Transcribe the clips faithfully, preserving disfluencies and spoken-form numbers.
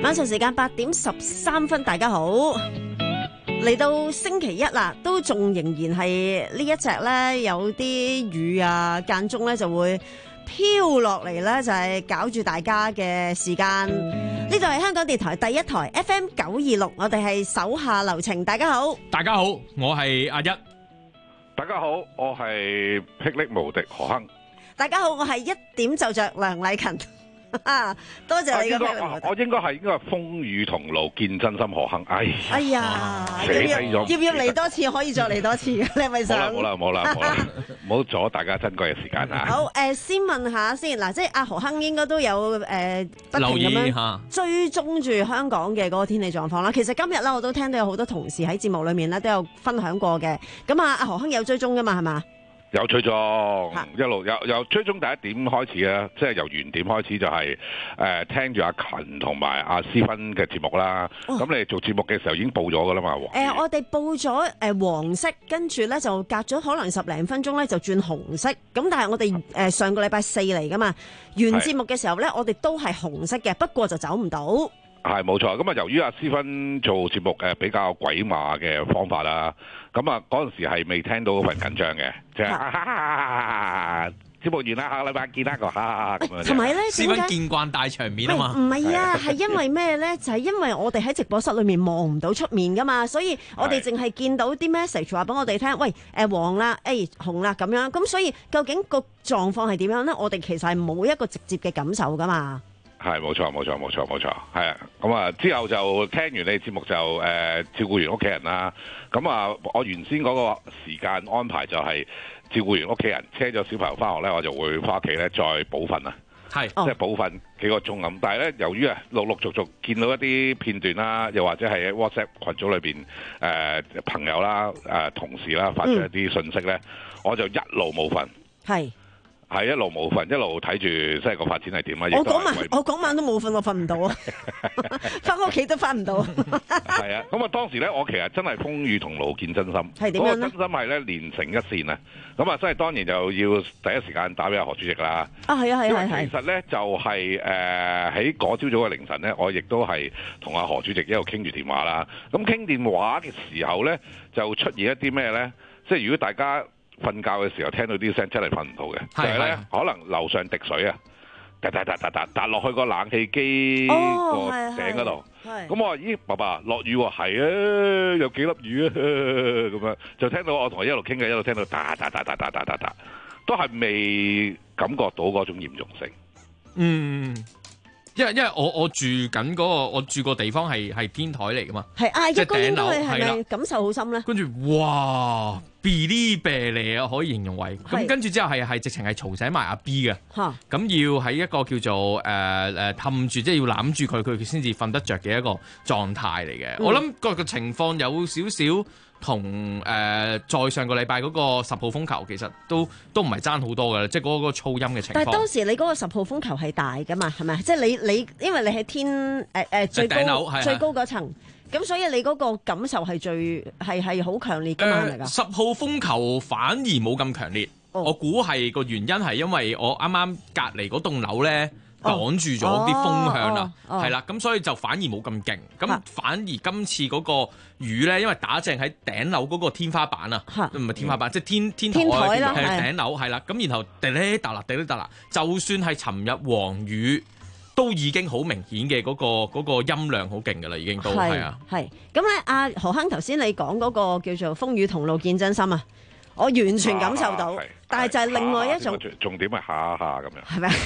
晚上時間八點十三分，大家好，嚟到星期一啦，都仲仍然係呢一隻咧，有啲雨啊，間中咧就會飄落嚟咧，就係搞住大家嘅時間。呢度係香港電台第一台 F M 九二六，我哋係手下留情。大家好， 大家好，我係阿一。 大家好，我係霹靂無敵何亨。 大家好，我係一點就着梁禮勤。多謝你嘅霹靂無敵。 我應該係應該係風雨同路見真心何亨。哎哎呀， 死低咗， 要唔要嚟多次？可以再嚟多次嘅，你係咪想？ 冇啦冇啦冇啦，唔好阻大家珍貴嘅時間啊！ 好，誒，先問下先嗱，即係阿何亨應該都有誒不停咁樣追蹤住香港嘅嗰個天氣狀況啦。其實今日咧，我都聽到有好多同事喺節目裏面咧都有分享過嘅。咁啊，阿何亨有追蹤噶嘛？係嘛？ 有追蹤，一路有有追蹤第一點開始咧，即係由原點開始就係、是、誒、呃、聽住阿勤同埋阿思芬嘅節目啦。咁、哦、你做節目嘅時候已經報咗噶啦嘛？誒、 呃，我哋報咗誒、呃、黃色，跟住咧就隔咗可能十零分鐘咧就轉紅色。咁但係我哋誒、呃、上個禮拜四嚟噶嘛，完節目嘅時候咧，我哋都係紅色嘅，不過就走唔到。 係冇錯，咁啊由於阿思芬做節目誒比較鬼馬嘅方法啦，咁啊嗰陣時係未聽到嗰份緊張嘅，即係節目完啦，下個禮拜見啦個哈咁樣。 同埋咧， 思芬見慣大場面啊嘛。 唔係啊，係因為咩咧？就係因為我哋喺直播室裏面望唔到出面噶嘛，所以我哋淨係見到啲 message 話俾我哋聽，喂誒黃啦，誒紅啦咁樣，咁所以究竟個狀況係點樣咧？我哋其實係冇一個直接嘅感受噶嘛。 係冇錯冇錯冇錯冇錯，係啊！咁啊之後就聽完你節目就誒、呃、照顧完屋企人啦。咁啊我原先嗰個時間安排就係照顧完屋企人，車咗小朋友翻學咧，我就會翻屋企咧再補瞓啊。係，即係補瞓幾個鐘咁。但係咧，由於啊陸陸續續見到一啲片段啦，又或者係喺 WhatsApp 群組裏邊誒、呃、朋友啦、誒、呃、同事啦發出一啲信息咧、嗯，我就一路冇瞓。係。係一路冇瞓，一路睇住即係個發展係點啊！我嗰晚我嗰晚都冇瞓，我瞓唔到啊！翻屋企都翻唔到。 係啊，咁啊當時咧，我其實真係風雨同路見真心。係點樣咧？嗰個真心係咧連成一線啊！咁啊，所以當然就要第一時間打俾阿何主席啦。啊，係啊，係啊，係。其實咧就係誒喺嗰朝早嘅凌晨咧，我亦都係同阿何主席一路傾住電話啦。咁傾電話嘅時候咧，就出現一啲咩咧？即係如果大家瞓覺嘅時候聽到啲聲真係瞓唔到嘅，就係、是、咧可能樓上滴水啊，嗒嗒嗒嗒嗒嗒落去個冷氣機個頂嗰度。咁、哦、我話咦，爸爸落雨喎，係啊，有幾粒雨啊，咁樣就聽到我同佢一路傾偈，一路聽到嗒嗒嗒嗒嗒嗒嗒嗒，都係未感覺到嗰種嚴重性。 嗯。因為因為我我住緊嗰、那個我住個地方係係天台嚟噶嘛，係啊，即係頂樓係啦，感受好深咧。跟住哇 ，Billy Billy 啊，可以形容為咁。跟住之後係係直情係嘈醒埋阿 B 嘅，咁要喺一個叫做誒誒氹住，即係要攬住佢，佢先至瞓得着嘅一個狀態嚟嘅。我諗個個情況有少少同誒再上個禮拜嗰個十號風球其實都都唔係爭好多嘅，即係嗰個噪音嘅情況。但係當時你嗰個十號風球係大㗎嘛，係咪？即係你你因為你喺天誒誒、呃、最高最高嗰層，咁所以你嗰個感受係最係係好強烈㗎嘛？係咪㗎？十號風球反而冇咁強烈，哦、我估係個原因係因為我啱啱隔離嗰棟樓咧。擋住咗啲風向啦，係、哦、啦，咁、哦哦、所以就反而冇咁勁，咁反而今次嗰個雨咧，因為打正喺頂樓嗰個天花板啊，唔係天花板，嗯、即係天天台啦，係頂樓係啦，咁然後滴哩嗒啦，滴哩嗒啦，就算係尋日黃雨，都已經好明顯嘅嗰個嗰、嗰個音量好勁噶啦，已經都係啊，係咁咧，阿何亨頭先你講嗰個叫做風雨同路見真心啊，我完全感受到，啊、但係就係另外一種下下重點係下下咁樣，係咪？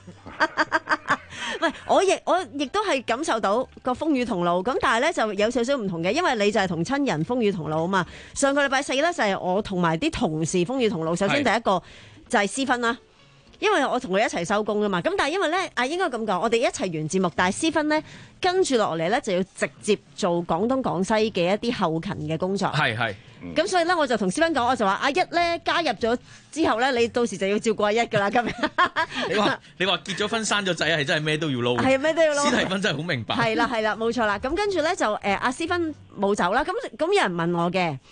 喂，我亦我亦都係感受到個風雨同路，咁但係咧就有少少唔同嘅，因為你就係同親人風雨同路啊嘛。上個禮拜四咧就係我同埋啲同事風雨同路。首先第一個就係思芬啦，因為我同佢一齊收工啊嘛。咁但係因為咧啊，應該咁講，我哋一齊完節目，但係思芬咧跟住落嚟咧就要直接做廣東廣西嘅一啲後勤嘅工作。係係。咁、嗯、所以咧，我就同思芬講，我就話阿一咧加入咗之後咧，你到時就要照顧阿一噶啦。咁你話你話結咗婚生咗仔係真係咩都要撈，係咩都要撈。史提芬真係好明白。係啦係啦，冇錯啦。咁跟住咧就誒阿思芬冇走啦。咁咁有人問我嘅，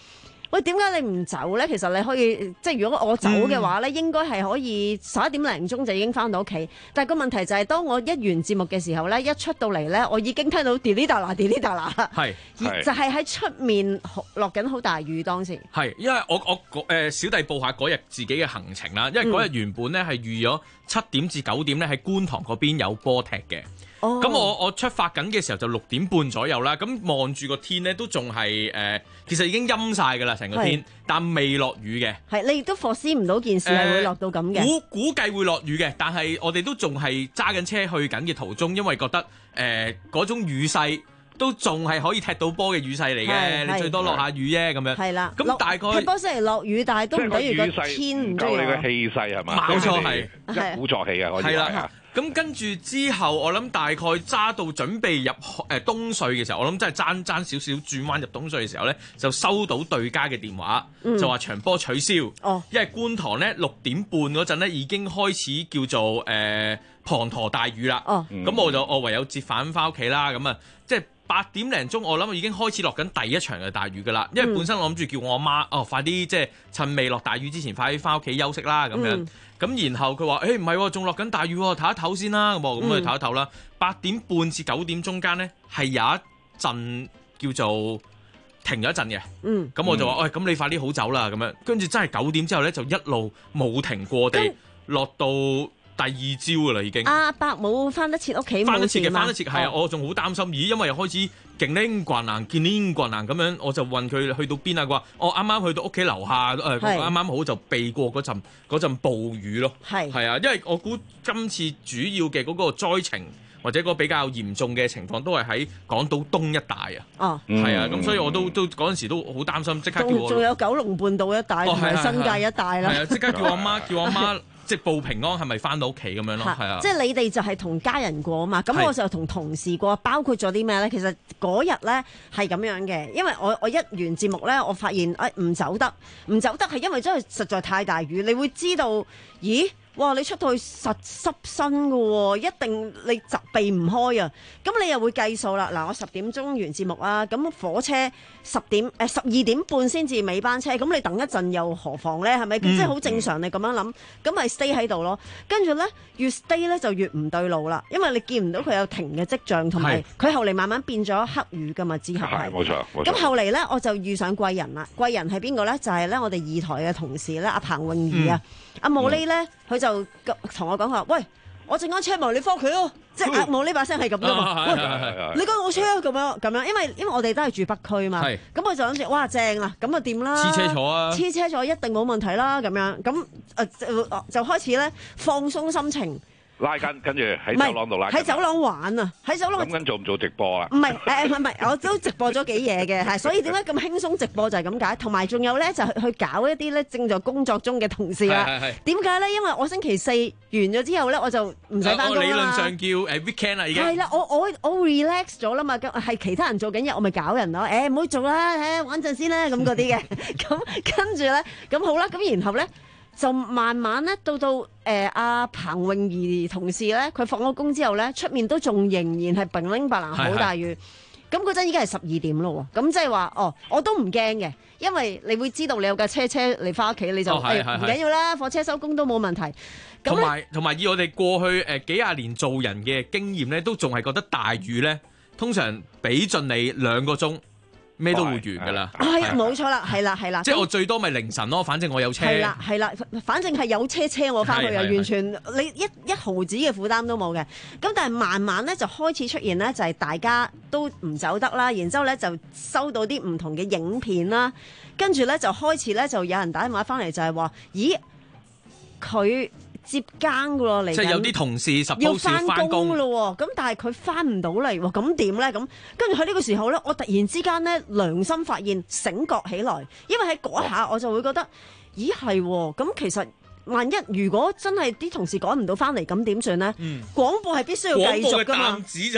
喂，點解你唔走咧？其實你可以，即係如果我走嘅話咧，嗯、應該係可以十一點零鐘就已經翻到屋企。但係個問題就係，當我一完節目嘅時候咧，一出到嚟咧，我已經聽到滴哩嗒啦、滴哩嗒啦，係，就係喺出面落緊好大雨當時。係， 因為我我誒小弟報下嗰日自己嘅行程啦，因為嗰日原本咧係預咗七點至九點咧喺觀塘嗰邊有波踢嘅。咁、oh. 我我出發緊嘅時候就六點半左右啦，咁望住個天咧都仲係誒，其實已經陰晒㗎啦成個天，是但未落雨嘅。係你亦都 foresee 唔到件事係會落到咁嘅、呃。 估估計會落雨嘅，但係我哋都仲係揸緊車去緊嘅途中，因為覺得誒嗰、呃、種雨勢都仲係可以踢到波嘅雨勢嚟嘅，你最多落下雨啫咁樣。係啦，咁大概踢波雖然落雨，但係都唔等於個天唔夠你嘅氣勢係嘛？ 冇錯係一鼓作氣嘅可以係。 咁跟住之後，我諗大概揸到準備入誒、呃、東隧嘅時候，我諗真係爭爭少少轉彎入東隧嘅時候咧，就收到對家嘅電話，嗯、就話場波取消。哦，因為觀塘咧六點半嗰陣咧已經開始叫做誒滂沱大雨啦。哦，咁、嗯、我就我唯有折返翻屋企啦。咁啊，即係八點零鐘，我諗已經開始落緊第一場嘅大雨噶啦。因為本身我諗住叫我阿媽哦，快啲即係趁未落大雨之前，快啲翻屋企休息啦咁樣。嗯咁然後佢話：誒唔係，仲落緊大雨喎，唞一唞先啦。咁我咁去唞一唞啦。八點半至九點中間咧，係有一陣叫做停咗一陣嘅。嗯。咁我就話：喂、嗯，咁、哎、你快啲好走啦。咁樣跟住真係九點之後咧，就一路冇停過地，落到第二朝噶啦已經。阿伯冇翻得切屋企， 翻得切嘅，翻得切係啊！我仲好擔心，咦？因為又開始勁拎慣難，見拎慣難咁樣，我就問佢去到邊啊？佢話：我啱啱去到屋企樓下，誒啱啱好就避過嗰陣嗰陣暴雨咯。係係啊，因為我估今次主要嘅嗰個災情或者嗰個比較嚴重嘅情況都係喺港島東一帶啊。哦，係啊，咁所以我都都嗰陣時都好擔心，即刻叫我仲有九龍半島一帶同埋新界一帶啦。 係啊，即刻叫我媽叫我媽。即係報平安係咪翻到屋企咁樣咯？係啊， 即係你哋就係同家人過啊嘛。咁我就同同事過，包括咗啲咩咧？其實嗰日咧係咁樣嘅，因為我我一完節目咧，我發現誒唔走得，唔走得係因為真係實在太大雨。你會知道，咦？哇！你出到去實濕身㗎喎，一定你疾避唔開啊！咁你又會計數啦。嗱，我十點鐘完節目啊，咁火車十點誒十二點半先至尾班車，咁你等一陣又何妨咧？係咪？嗯、即係好正常，你咁樣諗，咁咪 stay 喺度咯。跟住咧，越 stay 咧就越唔對路啦，因為你見唔到佢有停嘅跡象，同埋佢後嚟慢慢變咗黑雨㗎嘛。之後係冇錯，冇錯。 咁後嚟咧，我就遇上貴人啦。貴人係邊個咧？就係、是、咧我哋二台嘅同事咧，阿彭詠儀啊。嗯阿毛呢咧，佢、嗯、就同我講話，喂，我陣間車埋你翻屋企咯，即係阿毛呢把聲係咁噶嘛，喂，你講我車咁樣咁樣，因為因為我哋都係住北區嘛，咁我就諗住，哇，正啦，咁啊掂啦， 黐車坐啊， 黐車坐一定冇問題啦，咁樣，咁誒、呃、就，就開始咧放鬆心情。 拉筋，跟住喺走廊度拉筋。 喺走廊玩啊！喺走廊。 諗緊做唔做直播啊？ 唔係，誒唔係，我都直播咗幾嘢嘅，係，所以點解咁輕鬆直播就係咁解。同埋仲有咧，就去搞一啲咧正在工作中嘅同事啦。係係係。點解咧？因為我星期四完咗之後咧，我就唔使翻工啦。 理論上叫誒 weekend 啦，已經。 係啦，我我我 relax 咗啦嘛，咁係其他人做緊嘢，我咪搞人咯。誒唔好做啦，誒玩陣先啦，咁嗰啲嘅。咁跟住咧，咁好啦，咁然後咧。就慢慢咧，到到誒阿彭詠儀同事咧，佢放咗工之後咧，出面都仲仍然係乒零白蘭好大雨。咁嗰陣已經係十二點咯喎，咁即係話哦，我都唔驚嘅，因為你會知道你有架車車你翻屋企，你就唔緊要啦，火車收工都冇問題。 同埋同埋以我哋過去誒、呃、幾廿年做人嘅經驗咧，都仲係覺得大雨咧，通常俾盡你兩個鐘。咩都會完㗎啦， 係冇錯啦，係啦係啦， 即係我最多咪凌晨咯，反正我有車。 係啦係啦，反正係有車車我翻去又完全你一一毫子嘅負擔都冇嘅。咁但係慢慢咧就開始出現咧，就係大家都唔走得啦，然之後咧就收到啲唔同嘅影片啦，跟住咧就開始咧就有人打電話翻嚟就係話，咦佢接更噶咯，嚟即係有啲同事要翻工咯，咁但係佢翻唔到嚟，咁點咧？咁跟住喺呢個時候咧，我突然之間咧良心發現，醒覺起來，因為喺嗰下我就會覺得，咦係，咁其實萬一如果真係啲同事趕唔到翻嚟，咁點算咧？廣播係必須要繼續噶嘛？ 廣播嘅擔子就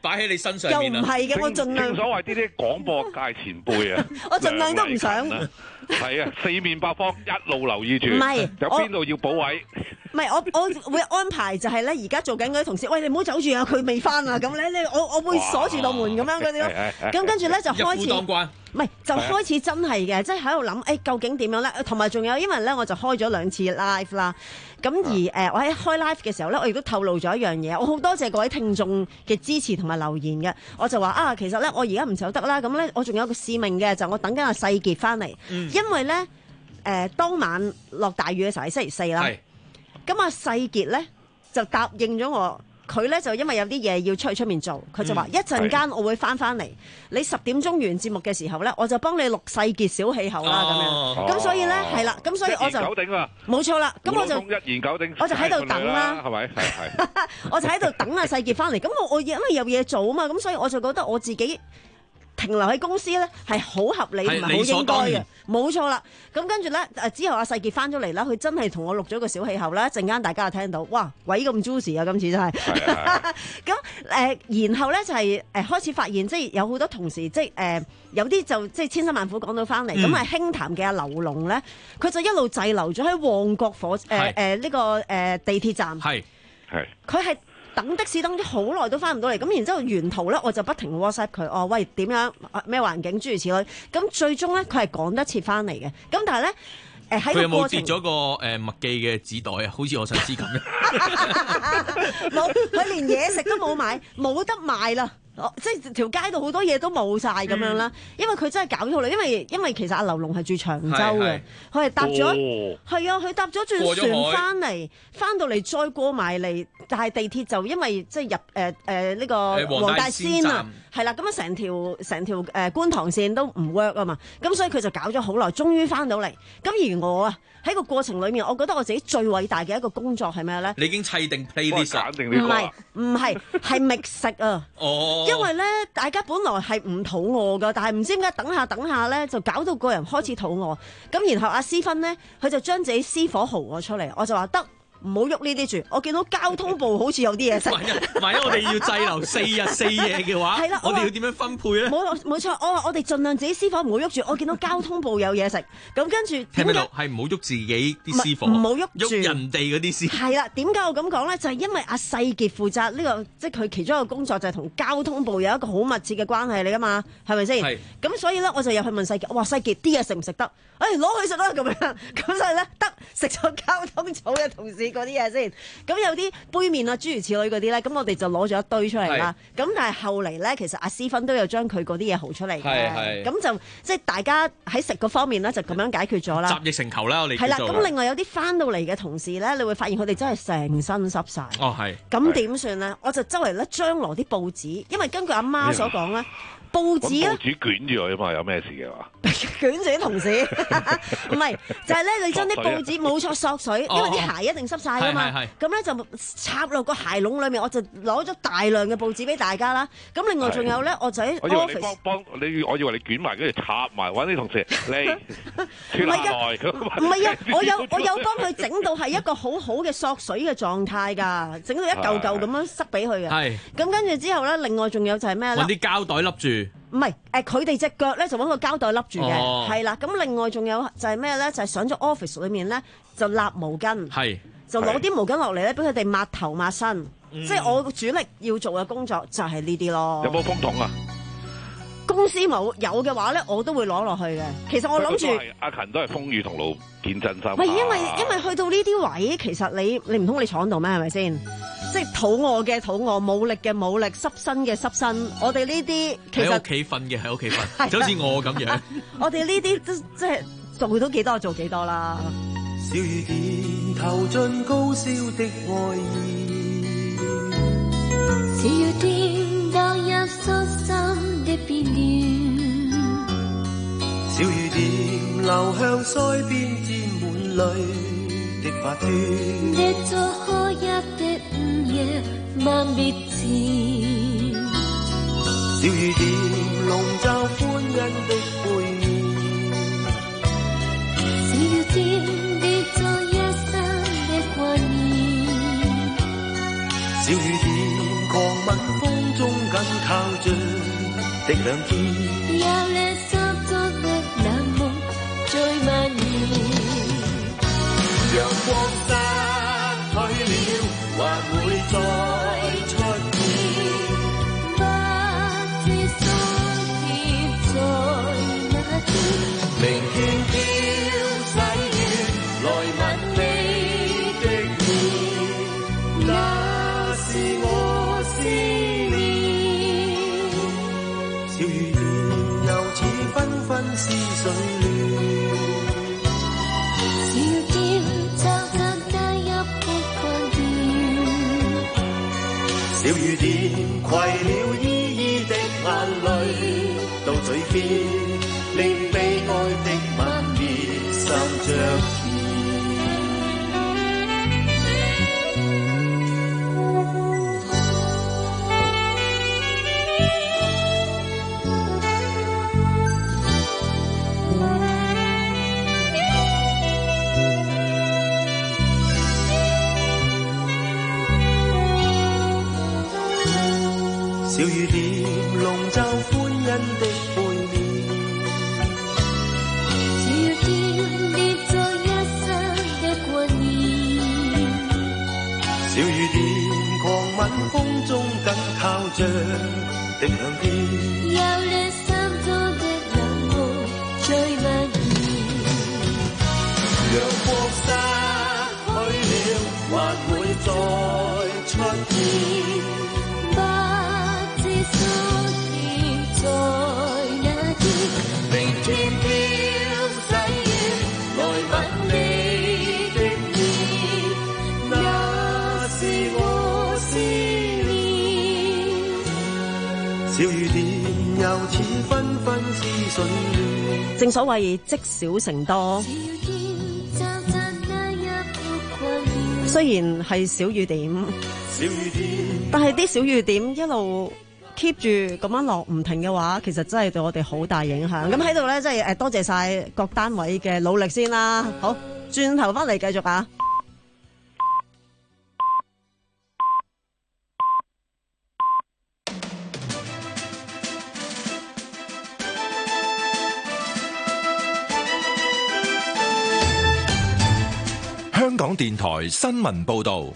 擺喺你身上面又唔係嘅，我盡量。 正所謂呢啲廣播界前輩啊， 我盡量都唔想。 係啊，四面八方一路留意住。 唔係， 有邊度要補位？ 唔係，我我會安排就係咧，而家做緊嗰啲同事，喂，你唔好走住啊，佢未翻啊，咁咧，你我我會鎖住道門咁樣嗰啲咯。咁跟住咧就開始， 一夫當關。 唔係，就開始真係嘅，即係喺度諗，誒究竟點樣咧？同埋仲有，因為咧我就開咗兩次 live 啦。咁而誒、呃，我喺開 live 嘅時候咧，我亦都透露咗一樣嘢。我好多謝各位聽眾嘅支持同埋留言嘅。我就話啊，其實咧我而家唔走得啦。咁咧我仲有個使命嘅，就我等緊阿世傑翻嚟。嗯、因為咧誒、呃、當晚落大雨嘅時候係星期四啦。咁阿世傑咧就答應咗我。佢咧就因為有啲嘢要出去出面做，佢就話一陣間我會翻翻嚟，你十點鐘完節目嘅時候咧，我就幫你錄世傑小氣候啦咁樣。咁所以咧係啦，咁所以我就冇錯啦。咁我就一言九鼎， 我就喺度等啦， 係咪？係係。 我就喺度等阿世傑翻嚟。咁我我因為有嘢做啊嘛，咁所以我就覺得我自己停留喺公司咧係好合理同埋好應該嘅，冇錯啦。咁跟住咧，誒之後阿世傑翻咗嚟啦，佢真係同我錄咗個小氣候啦。一陣間大家就聽到，哇，鬼咁 juicy 啊！今次真係。咁誒、呃，然後咧就係、是、誒、呃、開始發現，即係有好多同事，即係誒、呃、有啲就即係千辛萬苦趕到翻嚟。咁啊、嗯，輕談嘅阿劉龍咧，佢就一路滯留咗喺旺角火誒誒呢個誒、呃、地鐵站。係係，佢係。等的士等咗好耐都翻唔到嚟，咁然之後沿途咧我就不停 WhatsApp 佢，哦喂點樣咩環境諸如此類，咁最終咧佢係趕得切翻嚟嘅，咁但係咧誒喺個過程，佢有冇跌咗個誒麥記嘅紙袋啊？好似我想知咁嘅，冇，佢連嘢食都冇買，冇得賣啦。哦、即係條街度好多嘢都冇晒咁樣啦，嗯、因為佢真係搞咗好耐，因為因為其實阿劉龍係住長洲嘅，佢係搭咗係啊，佢搭咗轉船翻嚟，翻到嚟再過埋嚟，但係地鐵就因為即係入誒誒呢個黃大仙啊，係啦，咁啊成條成條誒、呃、觀塘線都唔 work 啊嘛，咁所以佢就搞咗好耐，終於翻到嚟。咁而我啊喺個過程裏面，我覺得我自己最偉大嘅一個工作係咩咧？你已經砌定 playlist 定呢個？唔係唔係係覓食啊！哦。因為咧，大家本來係唔肚餓噶，但係唔知點解等下等下咧，就搞到個人開始肚餓。咁然後阿思芬咧，佢就將自己私火豪我出嚟，我就話得。唔好喐呢啲住，我見到交通部好似有啲嘢食。萬一萬一我哋要滯留四日四夜嘅話，係啦，我哋要點樣分配咧？冇冇錯，我話我哋盡量自己私伙唔好喐住。我見到交通部有嘢食，咁跟住聽唔到係唔好喐自己啲私伙，唔好喐住人哋嗰啲私。係啦，點解我咁講咧？就係、是、因為阿世傑負責呢、這個，即係佢其中一個工作就係同交通部有一個好密切嘅關係嚟噶嘛，係咪先？係。咁所以咧，我就入去問世傑，我話世傑啲嘢食唔食得？誒攞去食啦咁樣，咁所以咧得食咗交通組嘅同事嗰啲嘢先，咁有啲杯麵啊諸如此類嗰啲咧，咁我哋就攞咗一堆出嚟啦。咁但係後嚟咧，其實阿思芬都有將佢嗰啲嘢豪出嚟嘅，咁就即係大家喺食嗰方面咧就咁樣解決咗啦。集腋成裘啦，我哋係啦。咁另外有啲翻到嚟嘅同事咧，你會發現佢哋真係成身濕晒。哦，係。咁點算咧？我就周圍咧張羅啲報紙，因為根據阿媽所講咧。報紙咧，報紙捲住佢啊嘛，有咩事嘅話，捲住啲同事，唔係就係、是、咧，你將啲報紙冇錯索水，因為啲鞋一定濕晒啊嘛，咁咧就插落個鞋籠裏面，我就攞咗大量嘅報紙俾大家啦。咁另外仲有咧，我就喺 office 幫你，我以為你捲埋跟住插埋，揾啲同事嚟唔係㗎，唔係啊，我有我有幫佢整到係一個好好嘅索水嘅狀態㗎，整到一嚿嚿咁樣塞俾佢嘅。係咁跟住之後咧，另外仲有就係咩咧？揾啲膠袋笠住。唔係，誒佢哋隻腳咧就揾個膠袋笠住嘅，係啦、哦。咁另外仲有就係咩咧？就係、是、上咗 office 裏面咧，就立毛巾，係就攞啲毛巾落嚟咧，俾佢哋抹頭抹身。嗯、即係我主力要做嘅工作就係呢啲咯。有冇風筒啊？公司冇，有嘅話咧，我都會攞落去嘅。其實我諗住阿勤都係風雨同路見真心。喂，因為因為去到呢啲位，其實你你唔通你坐喺度咩？係咪先？即係肚餓嘅肚餓，冇力嘅冇力，濕身嘅濕身。我哋呢啲其實喺屋企瞓嘅喺屋企瞓，就好似我咁樣。我哋呢啲都即係做到幾多做幾多啦。小雨點投進高燒的愛意，小雨點倒入疏心的邊緣，小雨點流向腮邊沾滿淚的髮端，一座可泣的午夜萬別前，小雨點籠罩歡欣的背面，小雨點跌在一生的掛念，小雨點電狂吻風中緊靠着的兩肩， 有了心中的冷漠最蔓延。 陽光失去了，還會再出現， 不知所貼在哪天， 明天飄細雨來吻你的面，那是我思念。小雨點又似紛紛似水亂， 小點悄悄加入的關鍵， 小雨點攜了依依的眼淚到嘴邊，令悲哀的吻別心着甜。小雨點籠罩歡欣的背面， 小點列在一生的掛念， 小雨點狂吻風中緊靠着的兩肩， 有了心中的冷漠最蔓延。 陽光失去了，還會再出現， 在那天， 明天飄細雨來吻你的面，那是我思念。小雨點又似紛紛似水亂， 正所謂積少成多，雖然係小雨點， 小雨點， 但係啲小雨點一路keep 住咁樣落唔停嘅話，其實真係對我哋好大影響。咁喺度呢，真係誒多謝晒各單位嘅努力先啦。好，轉頭翻嚟繼續啊！ 香港電台新聞報導。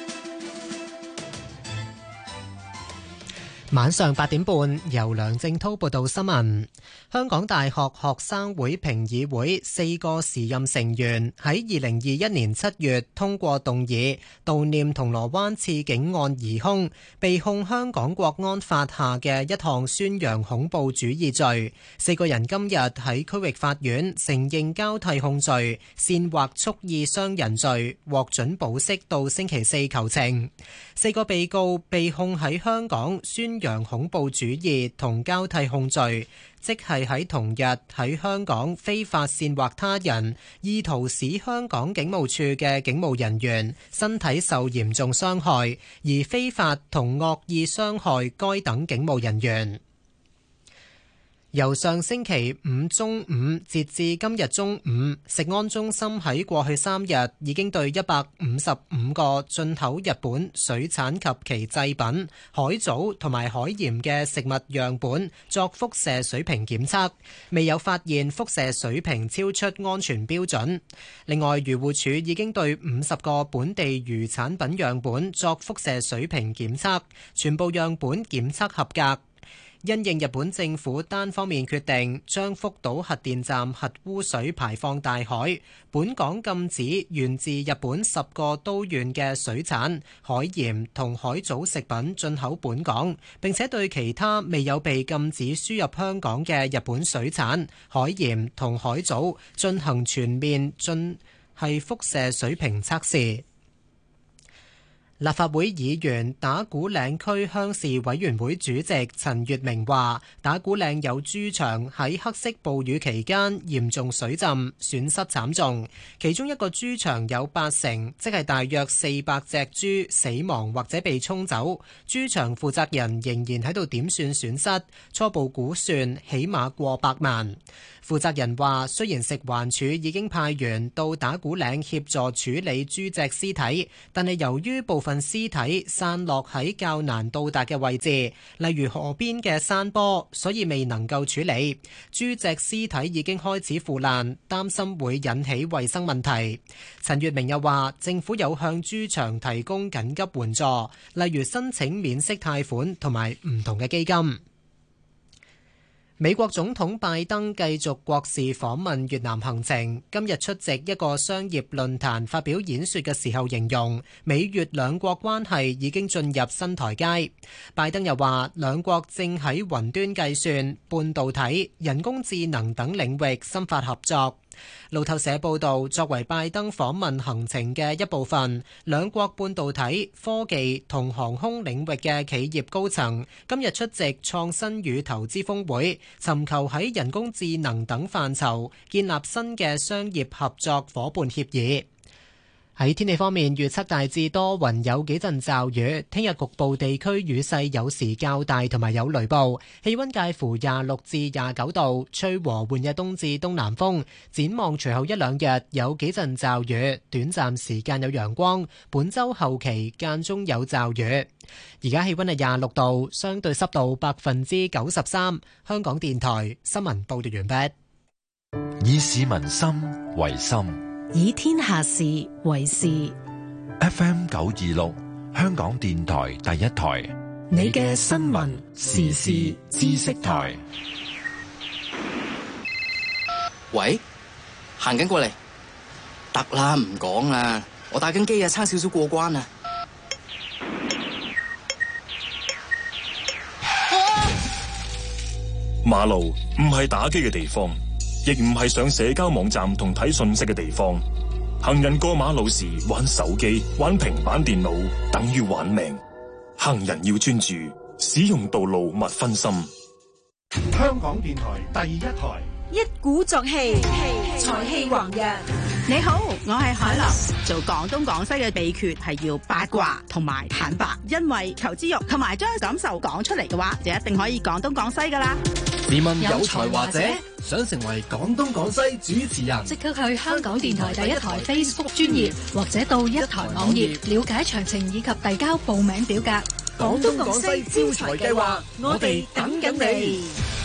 晚上八點半，由梁正滔報道新聞。香港大學學生會評議會四個時任成員喺二零二一年七月通過動議，悼念銅鑼灣刺警案疑兇被控香港國安法下嘅一項宣揚恐怖主義罪。四個人今日喺區域法院承認交替控罪，煽惑蓄意傷人罪，獲准保釋到星期四求情。四個被告被控喺香港宣揚恐怖主義同交替控罪，即係喺同日喺香港非法煽惑他人，意圖使香港警務處嘅警務人員身體受嚴重傷害，而非法同惡意傷害該等警務人員。由上星期五中午截至今日中午，食安中心喺過去三日已經對一百五十五個進口日本水產及其製品、海藻同埋海鹽嘅食物樣本作輻射水平檢測，未有發現輻射水平超出安全標準。另外，漁護署已經對五十個本地漁產品樣本作輻射水平檢測，全部樣本檢測合格。因應日本政府單方面決定將福島核電站核污水排放大海，本港禁止源自日本十個都縣嘅水產、海鹽同海藻食品進口本港，並且對其他未有被禁止輸入香港嘅日本水產、海鹽同海藻進行全面進係輻射水平測試。立法會議員打鼓嶺區鄉事委員會主席陳月明話，打鼓嶺有豬場喺黑色暴雨期間嚴重水浸，損失慘重。其中一個豬場有八成，即係大約四百隻豬死亡或者被沖走。豬場負責人仍然喺度點算損失，初步估算起碼過百萬。負責人話，雖然食環署已經派員到打鼓嶺協助處理豬隻屍體，但係由於部分分屍體散落喺較難到達嘅位置，例如河邊嘅山坡，所以未能夠處理。豬隻屍體已經開始腐爛，擔心會引起衛生問題。陳月明又話，政府有向豬場提供緊急援助，例如申請免息貸款同埋唔同嘅基金。美國總統拜登繼續國事訪問越南行程，今日出席一個商業論壇發表演說嘅時候，形容美越兩國關係已經進入新台階。拜登又話，兩國正喺雲端計算、半導體、人工智能等領域深化合作。路透社報道，作為拜登訪問行程嘅一部分，兩國半導體、科技同航空領域嘅企業高層今日出席創新與投資峰會，尋求喺人工智能等範疇建立新嘅商業合作夥伴協議。喺天氣方面，預測大致多雲，有幾陣驟雨。聽日局部地區雨勢有時較大，同埋有雷暴。氣溫介乎廿六至廿九度，吹和緩嘅東至東南風。展望隨後一兩日有幾陣驟雨，短暫時間有陽光。本週後期間中有驟雨。而家氣溫係廿六度，相對濕度百分之九十三。香港電台新聞報道完畢。 以市民心為心， 以天下事為事。 F M 九二六，香港電台第一台， 你嘅新聞時事知識台。 喂，行緊過嚟，得啦，唔講啦，我打緊機啊，差少少過關啊。 馬路唔係打機嘅地方，亦唔係上社交網站同睇信息嘅地方。行人過馬路時玩手機、玩平板電腦，等於玩命。行人要專注，使用道路勿分心。 香港電台第一台， 一鼓作氣，才氣橫溢。 你好，我係海琳。做廣東廣西嘅秘訣係要八卦同埋坦白，因為求知欲同埋將感受講出嚟嘅話，就一定可以廣東廣西噶啦。 自問有才華者想成為廣東廣西主持人， 即刻去香港電台第一台 Facebook 專頁，或者到一台網頁了解詳情以及遞交報名表格。 廣東廣西招才計劃，我哋等緊你。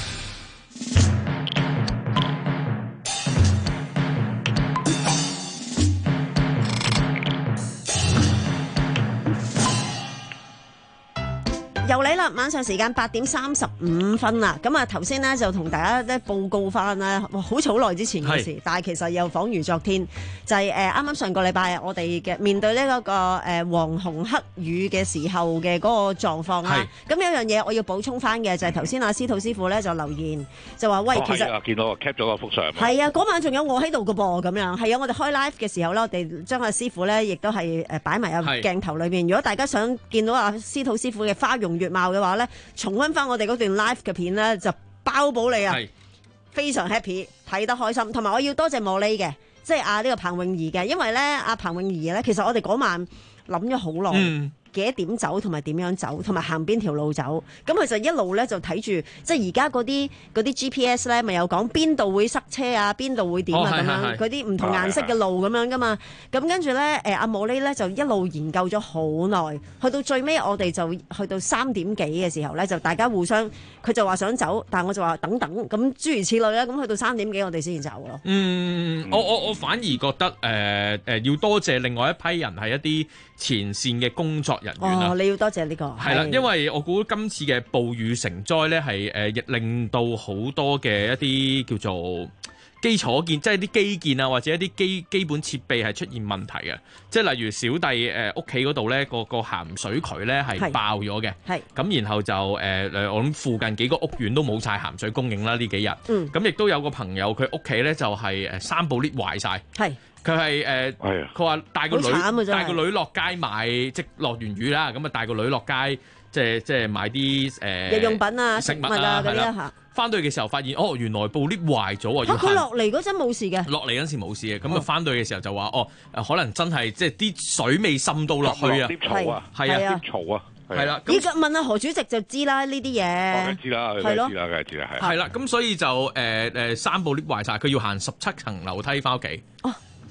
又嚟啦！晚上時間八點三十五分啦。咁啊，頭先呢就同大家咧報告翻啦，哇，好似好耐之前嘅事，但係其實又恍如昨天。就係誒啱啱上個禮拜我哋嘅面對呢嗰個誒黃紅黑雨嘅時候嘅嗰個狀況啦。咁有樣嘢我要補充翻嘅就係頭先阿司徒師傅咧就留言就話喂， 哦、 其實啊見到我 cap 咗個幅相。 係啊，嗰晚仲有我喺度嘅噃，咁樣係啊。我哋開 live 嘅時候咧，我哋將阿師傅咧亦都係誒擺埋入鏡頭裏邊。如果大家想見到阿司徒師傅嘅花容月貌嘅話咧，重溫翻我哋嗰段 live 嘅片咧，就包保你啊，非常 happy， 睇得開心。同埋我要多謝莫莉嘅，即係阿呢個彭詠儀嘅，因為咧阿彭詠儀咧，其實我哋嗰晚諗咗好耐。嗯幾多點走同埋點樣走，同埋行邊條路走，咁佢就一路咧就睇住，即係而家嗰啲嗰啲 G P S 咧，咪有講邊度會塞車啊，邊度會點啊咁樣，嗰啲唔同顏色嘅路咁樣噶嘛。咁跟住咧，誒阿莫莉咧就一路研究咗好耐，去到最尾我哋就去到三點幾嘅時候咧，就大家互相，佢就話想走，但係我就話等等，咁諸如此類啦。咁去到三點幾我哋先至走咯。 嗯，我我我反而覺得誒誒、呃呃、要多謝另外一批人係一啲前線嘅工作人員啦。 哦，你要多謝呢、這個係啦，因為我估今次嘅暴雨成災咧，係誒亦令到好多嘅一啲叫做基礎建，即係啲基建啊，或者一啲基基本設備係出現問題嘅。即係例如小弟誒屋企嗰度咧，個個鹹水渠咧係爆咗嘅。係咁，然後就誒誒、呃，我諗附近幾個屋苑都冇晒鹹水供應啦呢幾日。嗯，咁亦都有個朋友佢屋企咧就係誒三部 lift 壞晒。係。佢係誒，佢話帶個女帶個女落街買，即落完雨啦，咁啊帶個女落街，即係即係買啲誒、呃、 日用品啊、食物啊嗰啲嚇。 翻到去嘅時候發現，哦原來部 lift 壞咗啊！ 佢落嚟嗰陣冇事嘅， 落嚟嗰陣時冇事嘅，咁啊翻到去嘅時候就話，哦可能真係即係啲水未滲到落去啊， 啲嘈啊， 係啊， 啲嘈啊。 係啦， 依家問下何主席就知啦呢啲嘢。 我知啦，係咯，知啦，梗係知啦，係。 係啦，咁所以就誒誒三部 lift 壞晒，佢要行十七層樓梯翻屋企。哦，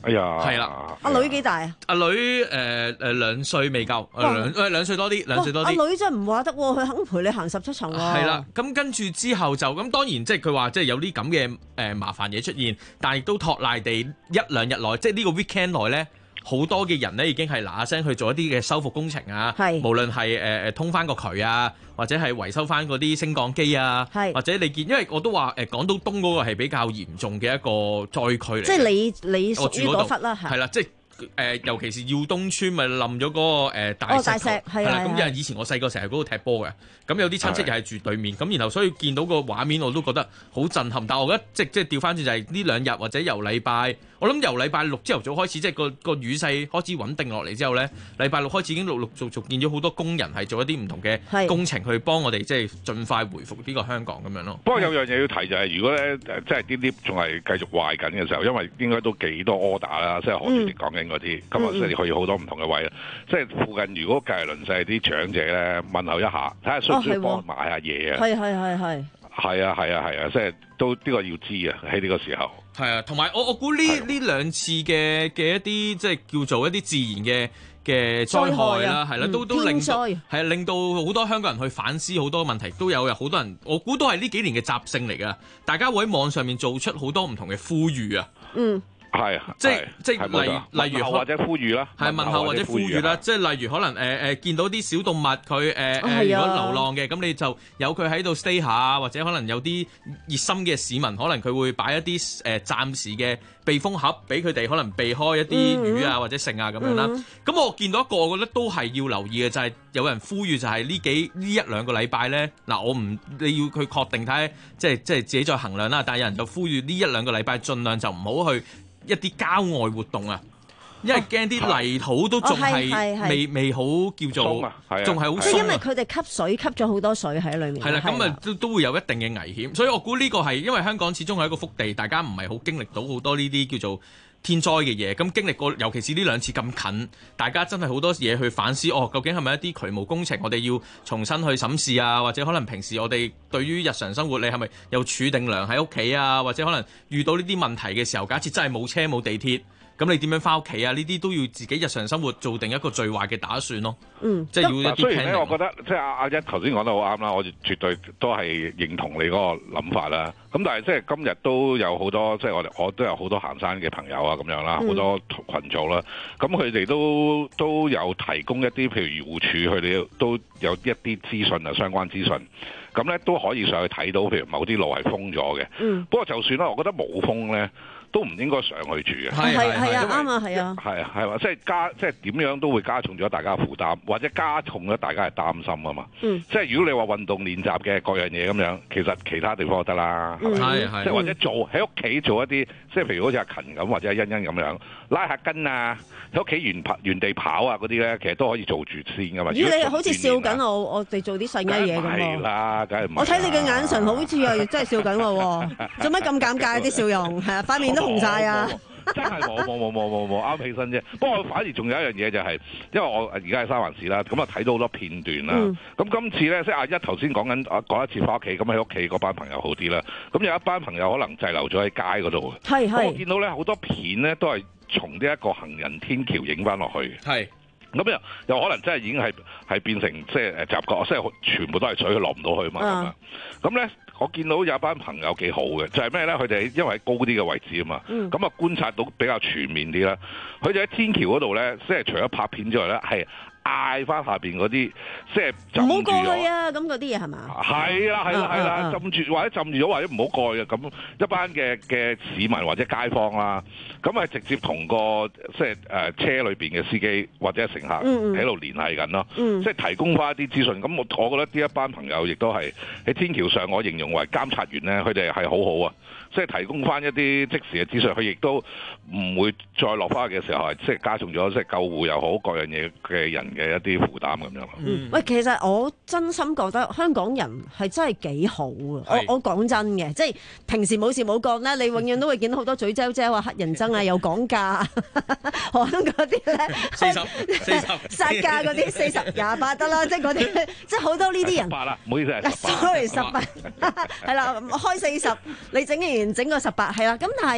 哎呀， 係啦， 阿女幾大啊？ 阿女誒誒兩歲未夠，兩誒兩歲多啲，兩歲多啲。 阿女真係唔話得喎，佢肯陪你行十七層喎。 係啦，咁跟住之後就咁，當然即係佢話即係有啲咁嘅誒麻煩嘢出現，但係亦都托賴地一兩日內，即係呢個 weekend 內咧。好多嘅人咧已經係嗱嗱聲去做一啲嘅修復工程啊，無論係誒誒通翻個渠啊，或者係維修翻嗰啲升降機啊，或者你見，因為我都話誒港島東嗰個係比較嚴重嘅一個災區嚟。即係你你屬於嗰忽啦，係。係啦，即係。誒、呃，尤其是耀東村咪冧咗嗰個、呃、大石， 哦、大石係啦。 咁因為以前我細個成日喺嗰度踢波嘅，咁有啲親戚又係住對面，咁然後所以見到個畫面我都覺得好震撼。但係我覺得即即係調翻轉就係呢兩日或者由禮拜，我諗由禮拜六朝頭早開始，即係個個雨勢開始穩定落嚟之後咧，禮拜六開始已經陸陸續續見咗好多工人係做一啲唔同嘅工程去幫我哋即係盡快回復呢個香港咁樣咯。 不過有樣嘢要提就係、是，如果咧即係啲 lift 仲係繼續壞緊嘅時候，因為應該都幾多 order 啦，即係何主席講緊嗰啲，咁啊即係去好多唔同嘅位啦。即係附近如果隔離鄰舍啲長者咧，問候一下，睇下需唔需要幫買下嘢啊？ 係係係係。 係啊係啊係啊，即係都呢個要知啊，喺呢個時候。 係啊，同埋我我估呢呢兩次嘅嘅一啲即係叫做一啲自然嘅嘅災害啦，係啦、啊，都都令到係啊，令到好多香港人去反思好多問題，都有有好多人，我估都係呢幾年嘅習性嚟㗎。大家會喺網上面做出好多唔同嘅呼籲啊。嗯。係，即係即係例例如或者呼籲啦， 係問候或者呼籲啦，即係例如可能誒誒、呃、見到啲小動物佢誒誒如果流浪嘅，咁你就有佢喺度 stay 下，或者可能有啲熱心嘅市民，可能佢會擺一啲誒、呃、暫時嘅避風盒俾佢哋，可能避開一啲魚啊、嗯、或者剩啊咁樣啦。咁、嗯、我見到一個，我覺得都係要留意嘅，就係、是、有人呼籲就係呢幾呢一兩個禮拜咧，嗱我唔你要佢確定睇，即係即係自己再衡量啦。但係有人就呼籲呢一兩個禮拜盡量就唔好去一啲郊外活動啊，因為驚啲泥土都仲係未未好叫做，仲係好鬆。 即係因為佢哋吸水吸咗好多水喺裏面。 係啦，咁啊都都會有一定嘅危險，所以我估呢個係因為香港始終係一個福地，大家唔係好經歷到好多呢啲叫做天災嘅嘢。咁經歷過，尤其是呢兩次咁近，大家真係好多嘢去反思。哦，究竟係咪一啲渠務工程，我哋要重新去審視啊？或者可能平時我哋對於日常生活，你係咪有儲定糧喺屋企啊？或者可能遇到呢啲問題嘅時候，假設真係冇車冇地鐵。咁你點樣翻屋企啊？呢啲都要自己日常生活做定一個最壞嘅打算咯。嗯，即係要一啲。 雖然咧，我覺得即係阿阿一頭先講得好啱啦，我絕對都係認同你嗰個諗法啦。咁但係即係今日都有好多，即係我哋我都有好多行山嘅朋友啊，咁樣啦，好、嗯、多群組啦。咁佢哋都都有提供一啲，譬如漁護署，佢哋都有一啲資訊啊，相關資訊。咁咧都可以上去睇到，譬如某啲路係封咗嘅。嗯。不過就算啦，我覺得冇封咧，都唔應該上去住嘅。 係係係啊，啱啊，係啊。 係啊係嘛，即係加即係點樣都會加重咗大家嘅負擔，或者加重咗大家嘅擔心啊嘛。嗯。即係如果你話運動練習嘅各樣嘢咁樣，其實其他地方都得啦。係係、嗯。即係或者做喺屋企做一啲，即係譬如好似阿勤咁，或者阿欣欣咁樣拉下筋啊，喺屋企原跑原地跑啊嗰啲咧，其實都可以做住先噶嘛。 如果你好似笑緊我，我哋做啲細嘅嘢咁喎。 係啦，梗係唔係。 我睇你嘅眼神好似係真係笑緊我，做乜咁尷尬啲笑容？係啊，塊面都紅晒啊！ 真係冇冇冇冇冇冇啱起身啫。不過反而仲有一樣嘢就係、是，因為我而家喺三藩市啦，咁啊睇到好多片段啦。咁、嗯、今次咧，即係阿一頭先講緊講一次翻屋企，咁喺屋企嗰班朋友好啲啦。咁有一班朋友可能滯留咗喺街嗰度。係係。我見到咧好多片咧都係從呢一個行人天橋影翻落去嘅。係。咁又又可能真係已經係係變成即係誒習覺，即係全部都係水，佢落唔到去嘛咁啊。咁咧，我見到有一班朋友幾好嘅，就係咩咧？佢哋因為喺高啲嘅位置啊嘛，咁、嗯、啊觀察到比較全面啲啦。佢哋喺天橋嗰度咧，即係除咗拍片之外咧，係嗌翻下邊嗰啲，即係唔好過去啊！咁嗰啲嘢係嘛？ 係啦係啦係啦，浸住或者浸住咗，或者唔好過去嘅咁一班嘅嘅市民或者街坊啦，咁係直接同個即係誒車裏邊嘅司機或者乘客喺度聯繫緊咯，即係提供翻一啲資訊。咁我我覺得呢一班朋友亦都係喺天橋上，我形容為監察員咧，佢哋係好好啊！即係提供翻一啲即時嘅資訊，佢亦都唔會再落翻去嘅時候係即係加重咗即係救護又好各樣嘢嘅人嘅一啲負擔咁樣。 嗯，喂，其實我真心覺得香港人係真係幾好啊！我我講真嘅，即係平時冇事冇幹咧，你永遠都會見到好多嘴嚼嚼啊、黑人憎啊、又講價，講嗰啲咧， 四十四十殺價嗰啲四十廿八得啦，即係嗰啲，即係好多呢啲人。 十八啦，唔好意思係。 sorry， 十八係啦，開四十，你整完整個十八係啦，咁但係。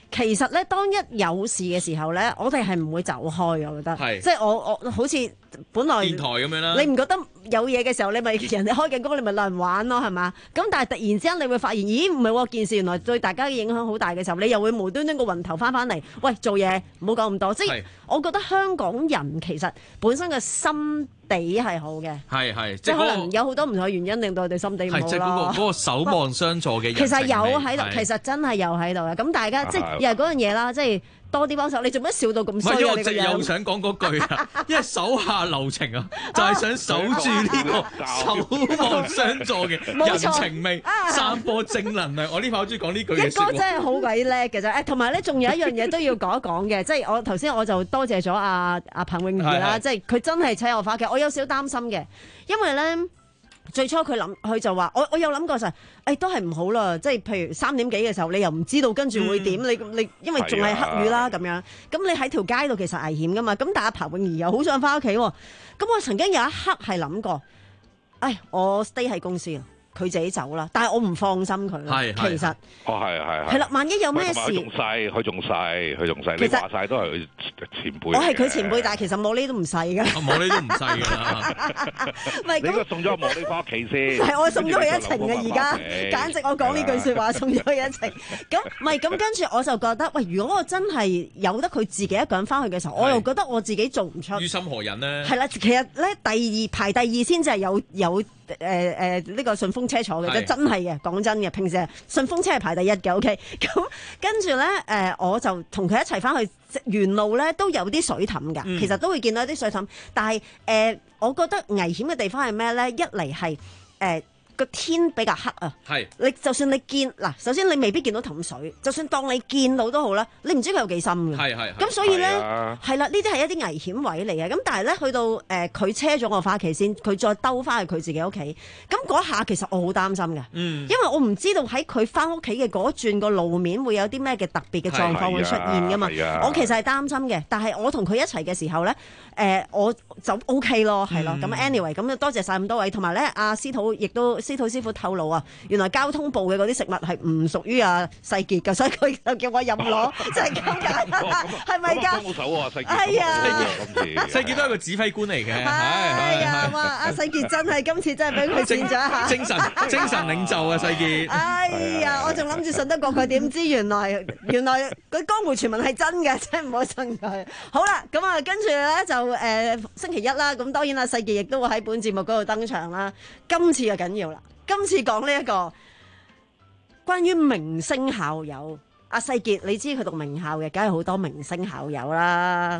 其實咧，當一有事嘅時候咧，我哋係唔會走開嘅，我覺得。係。即係我我好似本來電台咁樣啦。 你唔覺得有嘢嘅時候，你咪人哋開緊歌，你咪嚟人玩咯，係嘛？咁但係突然之間，你會發現，咦，唔係喎，件事原來對大家嘅影響好大嘅時候，你又會無端端個雲頭翻翻嚟，喂，做嘢唔好講咁多。即係我覺得香港人其實本身嘅心地係好嘅。係係。即係可能有好多唔同嘅原因令到我哋心地唔好咯。係即係嗰個嗰個守望相助嘅人。其實有喺度，其實真係有喺度嘅。咁大家即係又係嗰樣嘢啦，即係多啲幫手。你做乜笑到咁衰啊？ 我直又想講嗰句啊，因為手下留情啊，就係想守住呢個守望相助嘅人情味，散播正能量。我呢排好中意講呢句嘅説話。一哥真係好鬼叻嘅啫！誒，同埋咧，仲有一樣嘢都要講一講嘅，即係我頭先我就多謝咗阿阿彭詠儀啦，即係佢真係請我返屋企，我有少少擔心嘅，因為咧。最初佢諗，佢就話：我我有諗過就係，誒都係唔好啦。即係譬如三點幾嘅時候，你又唔知道跟住會點，嗯、你你因為仲係黑雨啦咁樣。咁你喺條街度其實危險噶嘛。咁但係阿彭詠儀又好想翻屋企喎。咁我曾經有一刻係諗過，誒我 stay 喺公司啊。佢自己走啦，但係我唔放心佢咯。係其實， 哦係係係啦，萬一有咩事， 佢仲細，佢仲細，佢仲細。你話晒都係佢前輩。我係佢前輩，但係其實莫呢都唔細㗎。 莫呢都唔細㗎啦。 唔係， 你應該送咗莫呢翻屋企先。 係我送咗佢一程嘅，而家簡直我講呢句説話送咗佢一程。咁唔係咁，跟住我就覺得，喂，如果我真係有得佢自己一個人翻去嘅時候，我又覺得我自己做唔出。 於心何忍呢？ 係啦，其實咧第二排第二先至係有有。誒誒呢個順風車坐嘅啫，真係嘅，講真嘅，平時順風車係排第一嘅 ，OK。咁跟住咧誒，我就同佢一齊翻去，沿路咧都有啲水凼㗎，嗯、其實都會見到啲水凼，但係誒、呃，我覺得危險嘅地方係咩咧？一嚟係誒個天比較黑啊，係你就算你見嗱，首先你未必見到氹水，就算當你見到都好啦，你唔知佢有幾深嘅，係係。咁所以咧係啦，呢啲係一啲危險位嚟嘅。咁但係咧去到誒佢、呃、車咗我翻屋企先，佢再兜翻去佢自己屋企。咁嗰下其實我好擔心嘅，嗯，因為我唔知道喺佢翻屋企嘅嗰轉個路面會有啲咩嘅特別嘅狀況會出現噶嘛。我其實係擔心嘅，但係我同佢一齊嘅時候咧，誒、呃、我就 OK 咯，係咯。咁、嗯、anyway，咁多謝晒咁多位，同埋咧阿司徒亦都。司徒師傅透露啊，原來交通部嘅嗰啲食物係唔屬於阿世傑㗎，所以佢就叫我任攞，即係咁解，係咪㗎？幫手啊，世傑，係啊， 世傑都係個指揮官嚟嘅， 係啊，哇！阿世傑真係今次真係俾佢佔咗一下， 精神精神領袖啊，世傑。 哎呀，我仲諗住信得過佢，點知原來原來嗰江湖傳聞係真嘅，真係唔好信佢。好啦，咁啊，跟住咧就誒星期一啦，咁當然阿世傑亦都會喺本節目嗰度登場啦。今次就緊要啦。今次講呢一個關於明星校友，阿世傑，你知佢讀名校嘅，梗係好多明星校友啦。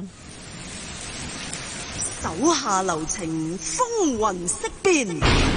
手下留情，風雲色變，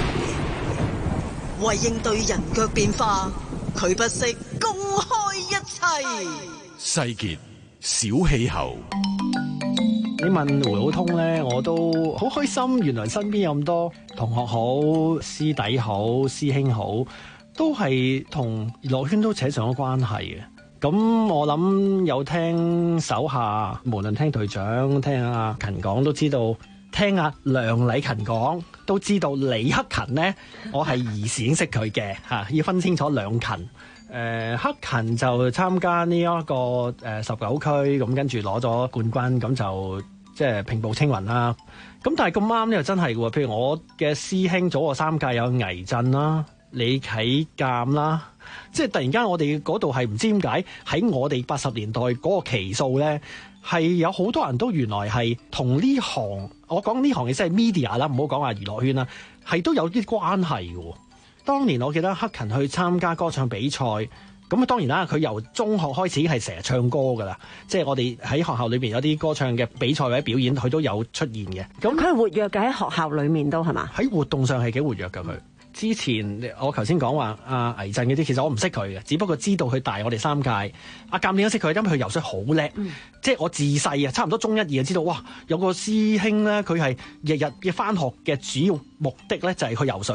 為應對人腳變化，佢不惜公開一切。 世傑小氣候。 你問回好通咧，我都好開心。原來身邊有咁多同學好、師弟好、師兄好，都係同娛樂圈都扯上咗關係嘅。咁我諗有聽手下，無論聽隊長、聽阿勤講，都知道；聽阿梁禮勤講，都知道李克勤咧，我係兒時已經識佢嘅嚇，要分清楚兩勤。誒、呃、克勤就參加呢、這、一個誒、呃、十九區，咁跟住攞咗冠軍，咁就即係平步青雲啦。咁但係咁啱呢，又真係喎。譬如我嘅師兄早我三屆有倪震啦、李啟鑑啦，即係突然間我哋嗰度係唔知點解喺我哋八十年代嗰個期數咧，係有好多人都原來係同呢行，我講呢行嘅即係 media 啦，唔好講話娛樂圈啦，係都有啲關係嘅喎。當年我記得克勤去參加歌唱比賽，咁啊當然啦，佢由中學開始係成日唱歌噶啦，即係我哋喺學校裏邊有啲歌唱嘅比賽或者表演，佢都有出現嘅。 咁佢係活躍嘅喺學校裏面都係嘛？ 喺活動上係幾活躍㗎佢。之前我頭先講話阿倪震嗰啲，其實我唔識佢嘅，只不過知道佢大我哋三屆。阿鑑點解識佢？因為佢游水好叻，嗯、即係我自細啊，差唔多中一二就知道，哇！有個師兄咧，佢係日日嘅返學嘅主要目的咧就係去游水咯。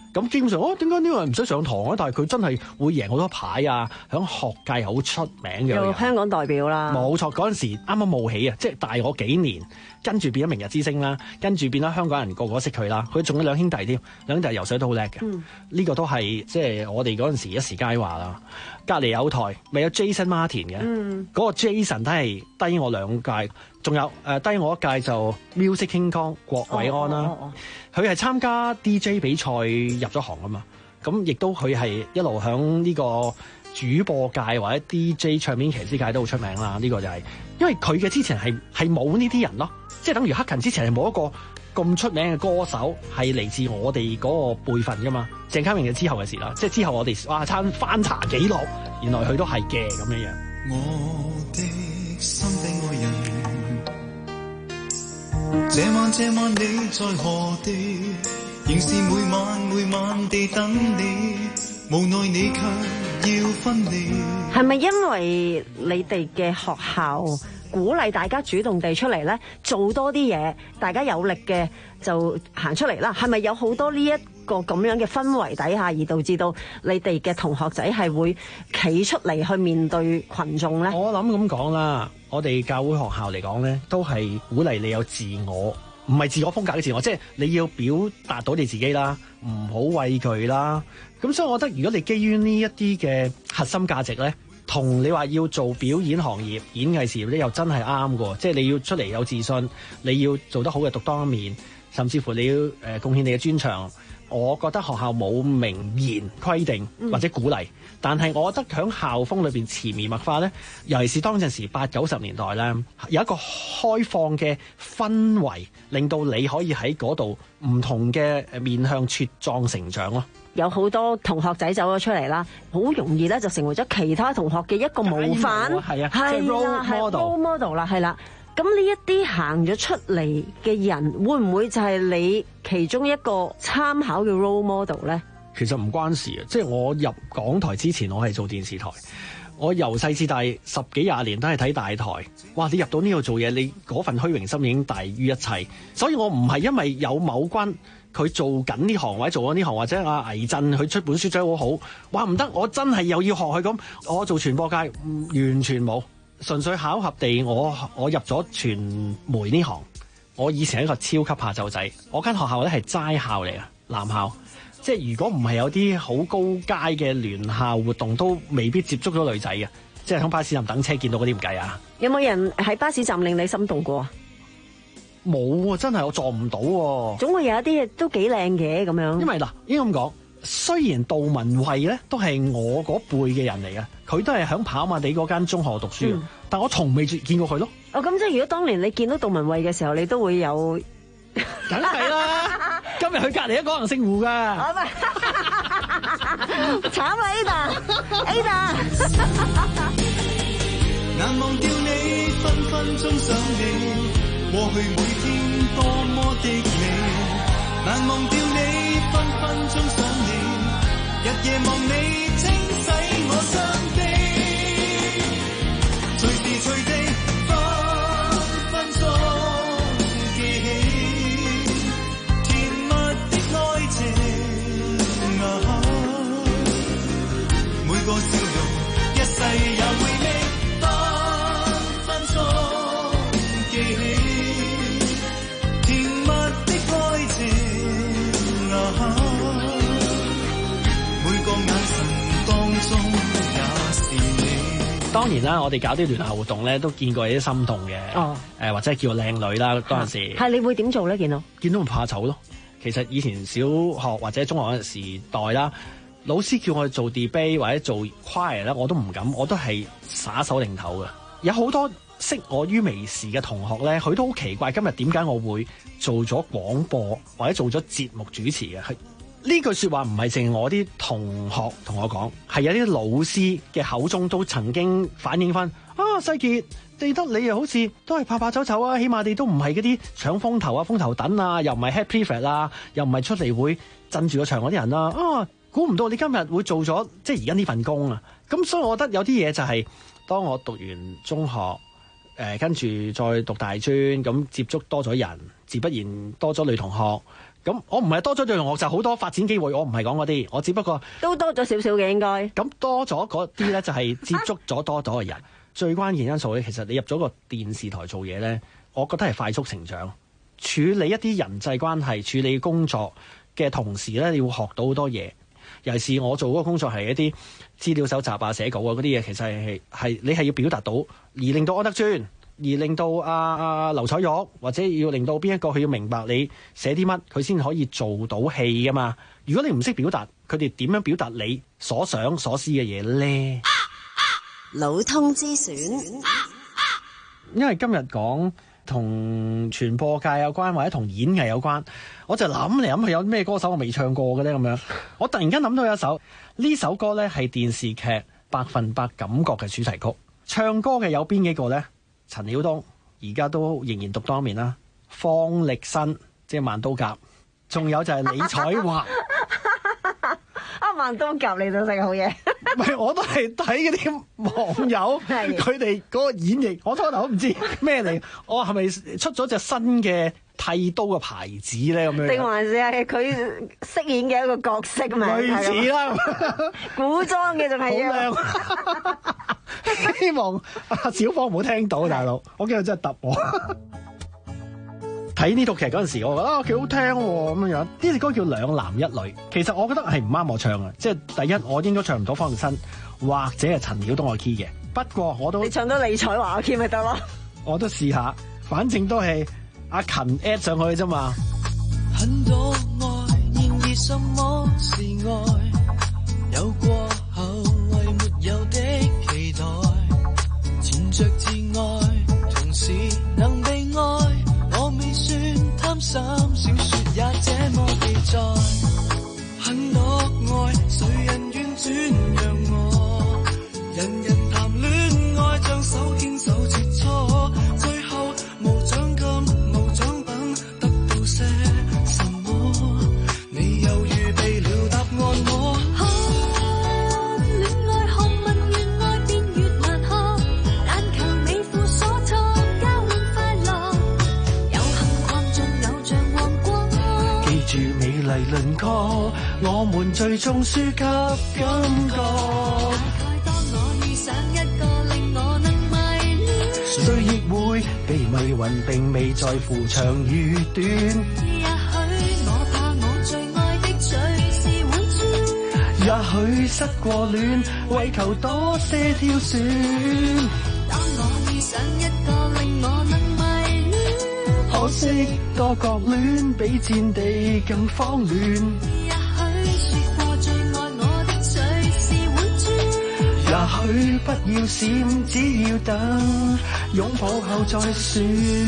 咁基本上，哦，點解呢個人唔使上堂啊？但係佢真係會贏好多牌啊，喺學界好出名嘅。 有香港代表啦。冇錯，嗰陣時啱啱冒起啊，即係大我幾年，跟住變咗明日之星啦，跟住變咗香港人個個都識佢啦。佢仲有兩兄弟添，兩兄弟游水都好叻嘅。呢、嗯、個都係即係我哋嗰陣時一時佳話啦。隔離有台咪有 Jason Martin 嘅，嗰、嗯、個 Jason 都係低我兩屆，仲有誒、呃、低我一屆就 Music King Kong 郭偉安啦。佢係參加 D J 比賽入咗行啊嘛，咁亦都佢係一路響呢個主播界或者 D J 唱片騎師界都好出名啦。呢、這個就係、是、因為佢嘅之前係係冇呢啲人咯，即係等於黑勤之前係冇一個咁出名嘅歌手係嚟自我哋嗰個輩份噶嘛。鄭嘉穎嘅之後嘅事啦，即係之後我哋哇參翻查記錄，原來佢都係嘅咁樣樣。 我的心底愛人，這晚這晚你在何地？仍是每晚每晚地等你，無奈你卻要分離。 係咪因為你哋嘅學校鼓勵大家主動地出嚟咧，做多啲嘢，大家有力嘅就行出嚟啦？係咪有好多呢一個咁樣嘅氛圍底下，而導致到你哋嘅同學仔係會企出嚟去面對群眾咧？ 我諗咁講啦，我哋教會學校嚟講咧，都係鼓勵你有自我，唔係自我風格嘅自我，即係你要表達到你自己啦，唔好畏懼啦。咁所以我覺得，如果你基於呢一啲嘅核心價值咧，同你話要做表演行業、演藝事業咧，又真係啱嘅。即係你要出嚟有自信，你要做得好嘅獨當一面，甚至乎你要誒貢獻你嘅專長。我覺得學校冇明言規定或者鼓勵，嗯、但係我覺得喺校風裏邊潛移默化咧，尤其是當陣時八九十年代咧，有一個開放嘅氛圍，令到你可以喺嗰度唔同嘅面向茁壯成長咯。 有好多同學仔走咗出嚟啦，好容易咧就成為咗其他同學嘅一個模範， 係啊， 係啦，係 role model 啦，係啦。咁呢一啲行咗出嚟嘅人，會唔會就係你其中一個參考嘅 role model 咧？ 其實唔關事啊，即係我入港台之前，我係做電視台，我由細至大十幾廿年都係睇大台。哇！你入到呢度做嘢，你嗰份虛榮心已經大於一切。所以我唔係因為有某君佢做緊呢行或者做緊呢行，或者阿倪震佢出本書寫好好，哇唔得，我真係又要學佢咁。我做傳播界完全冇。純粹巧合地，我我入咗傳媒呢行。我以前係一個超級下晝仔，我間學校咧係齋校嚟啊，男校。即係如果唔係有啲好高階嘅聯校活動，都未必接觸到女仔嘅。即係喺巴士站等車見到嗰啲唔計啊。 有冇人喺巴士站令你心動過啊？ 冇啊，真係我撞唔到喎。 總會有一啲都幾靚嘅咁樣。 因為嗱，應該咁講。雖然杜文慧咧都係我嗰輩嘅人嚟嘅，佢都係響跑馬地嗰間中學讀書，嗯、但我從未見過佢咯。 哦，咁即係如果當年你見到杜文慧嘅時候，你都會有， 梗係啦。今日佢隔離一個人姓胡噶， 慘啦 Ada，Ada。 難忘掉你，分分鐘想你，過去每天多麼的美，難忘掉你。分分鐘想你，日夜望你，清洗我傷悲，隨時隨地分分鐘記起甜蜜的愛情啊，每個笑容一世也回味，分分鐘記起甜蜜的愛情。每個眼神當中也是你。 當然啦，我哋搞啲聯校活動咧，都見過有啲心動嘅，誒、哦呃、或者叫靚女啦。嗰陣時係你會點做咧？見到見到唔怕醜咯。其實以前小學或者中學嗰陣時代啦，老師叫我去做 debate 或者做 choir 咧，我都唔敢，我都係耍手擰頭嘅。有好多識我於微時嘅同學咧，佢都好奇怪，今日點解我會做咗廣播或者做咗節目主持嘅？係呢句說話唔係淨係我啲同學同我講，係有啲老師嘅口中都曾經反映翻。啊，世傑，記得你又好似都係怕怕醜醜啊，起碼你都唔係嗰啲搶風頭啊、風頭躉啊，又唔係 head prefect 啊，又唔係出嚟會鎮住個場嗰啲人啦。啊，估唔到你今日會做咗即係而家呢份工啊！咁所以我覺得有啲嘢就係、是、當我讀完中學。誒跟住再讀大專，咁接觸多咗人，自不然多咗女同學， 咁我唔係多咗對同學就好多發展機會，我唔係講嗰啲，我只不過都多咗少少嘅應該。 咁多咗嗰啲咧就係接觸咗多咗嘅人。最關鍵因素咧，其實你入咗個電視台做嘢咧，我覺得係快速成長。處理一啲人際關係、處理工作嘅同時咧，你要學到好多嘢。尤其是我做嗰個工作係一啲資料搜集啊、寫稿啊嗰啲嘢，其實係係你係要表達到，而令到安德尊，而令到阿阿劉彩玉，或者要令到邊一個佢要明白你寫啲乜，佢先可以做到戲噶嘛。如果你唔識表達，佢哋點樣表達你所想所思嘅嘢咧？ 老通之選， 因為今日講同傳播界有關，或者同演藝有關，我就諗嚟諗去有咩歌手我未唱過嘅咧咁樣。我突然間諗到有一首，呢首歌咧係電視劇《百分百感覺》嘅主題曲。唱歌嘅有邊幾個咧？陳曉東而家都仍然獨當一面啦。方力申即係萬刀甲，仲有就係李彩華。 啊，萬刀甲你都識好嘢。 唔係，我都係睇嗰啲網友佢哋嗰個演繹，我初頭都唔知咩嚟。我係咪出咗隻新嘅剃刀嘅牌子咧？咁樣定還是係佢飾演嘅一個角色嘛？ 類似啦， 古裝嘅仲係好靚。希望阿小芳唔好聽到，大佬，我驚佢真係揼我。睇呢套劇嗰陣時，我覺得啊幾好聽喎咁樣樣。呢隻歌叫《兩男一女》，其實我覺得係唔啱我唱嘅，即係第一我應該唱唔到方力申或者係陳曉東個 key 嘅。不過我都你唱到李彩華個 key 咪得咯。我都試下，反正都係阿勤 add 上去啫嘛。 很多愛，然而什麼是愛？有過後為沒有的期待，纏着自愛，同時能被愛。我未算貪心，小說也這麼記載。很多愛，誰人願轉讓我？人人談戀愛，將手牽手切磋，最後無獎金無獎品，得到些什麼？你又預備了答案我？戀愛學問越愛便越難學，但求你負所託，交換快樂。 記住美麗輪廓，我們最終輸給感覺。 大概當我遇上一個令我能迷戀， 誰亦會被迷暈，並未在乎長與短。 也許我怕我最愛的隨時會轉， 也許失過戀，為求多些挑選。 當我遇上一個令我能迷戀， 可惜多角戀比戰地更慌亂。 也許說過最愛我的隨時會轉， 也許不要閃，只要等擁抱後再算。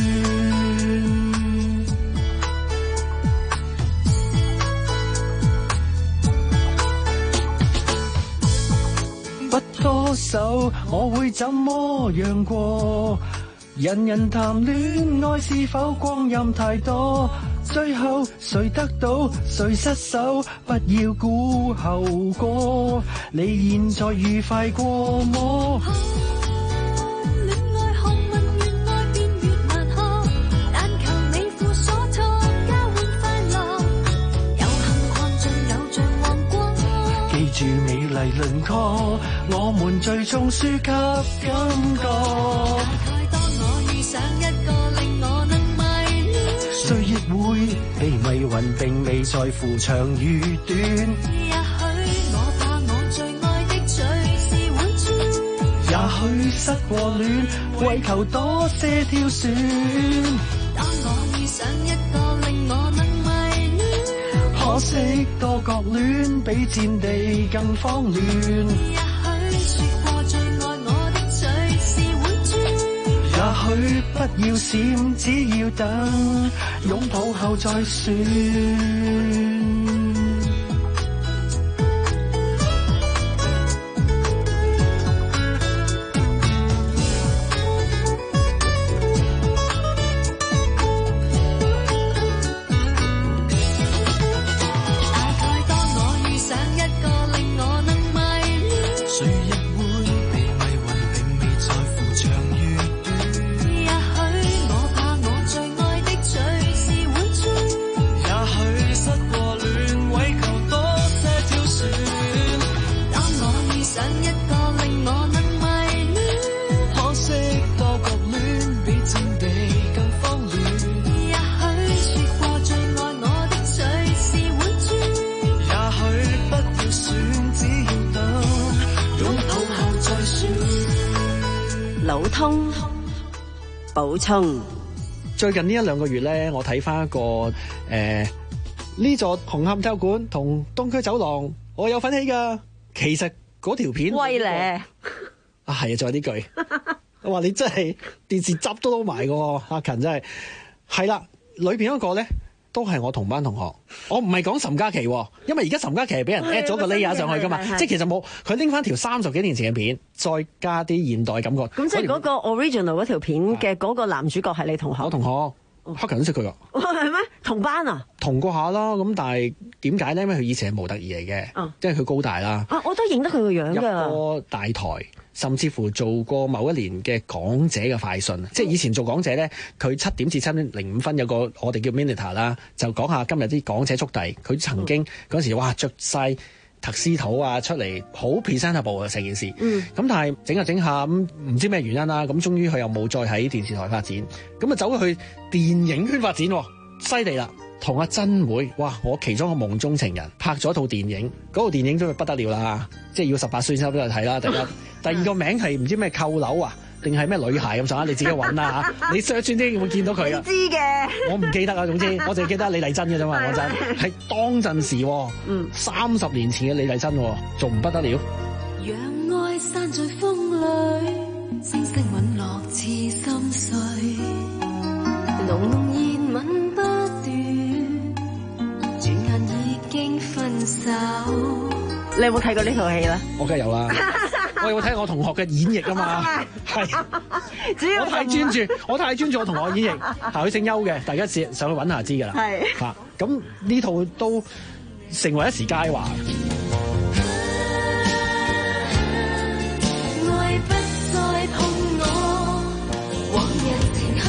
不多手，我會怎麼樣過？人人談戀愛，是否光陰太多？最後誰得到誰失手？不要顧後果，你現在愉快過麼？ 戀愛學問越愛便越難學，但求你負所託，交換快樂。有幸逛盡偶像王國， 記住美麗輪廓，我們最終輸給感覺。 想一個令我能迷戀， 誰亦會被迷暈，並未在乎長與短。 也許我怕我最愛的隨時會轉， 也許失過戀，為求多些挑選。 當我遇上一個令我能迷戀， 可惜多角戀比戰地更慌亂。 也許說過最愛我的隨時會轉， 也許不要閃，只要等擁抱後再算。 通補充。 最近呢一兩個月咧，我睇翻一個誒呢座紅磡體育館同東區走廊，我有份起㗎。其實嗰條片威咧啊，係啊，仲有呢句，我話你真係電視執都撈埋㗎，阿勤真係係啦。裏邊嗰個咧都係我同班同學，我唔係講岑嘉琪，因為而家岑嘉琪係俾人 at 咗個 layer 上去㗎嘛，即係其實冇佢拎翻條三十幾年前嘅片，再加啲現代感覺。 咁即係嗰個 original 嗰條片嘅嗰個男主角係你同學？ 我同學。黑勤都識佢㗎， 係咩？同班啊？ 同過下啦，咁但係點解咧？因為佢以前係模特兒嚟嘅，哦、即係佢高大啦。 啊，我都認得佢個樣㗎。 入過大台，甚至乎做過某一年嘅港姐嘅快訊。嗯、即係以前做港姐咧，佢七點至七點零五分有個我哋叫 Minute 啦，就講下今日啲港姐速遞。佢曾經嗰陣、嗯、時哇着晒特斯圖啊出嚟，好 presentable 啊成件事。嗯。咁但係整下整下咁，唔知咩原因啦。咁終於佢又冇再喺電視台發展，咁啊走去電影圈發展，犀利啦！同阿珍妹，哇！我其中一個夢中情人拍咗套電影，嗰套電影都係不得了啦，即係要十八歲先有得睇啦。第一，第二個名係唔知咩扣樓啊，定係咩女孩咁上下，你自己揾啦嚇。你 search 轉啲會見到佢啊。 知嘅。我唔記得啊，總之我淨係記得李麗珍嘅啫嘛，講真係當陣時，嗯，三十年前嘅李麗珍，仲唔不得了？ 讓愛散在風裏，聲聲吻落似心碎，濃濃熱吻不斷，轉眼已經分手。 你有冇睇過呢套戲咧？ 我梗係有啦。我有睇我同學嘅演繹啊嘛，係。我太專注，我太專注我同學演繹。係佢姓邱嘅，大家上上去揾下知㗎啦。係。嚇，咁呢套都成為一時佳話。 愛不再碰我，往日情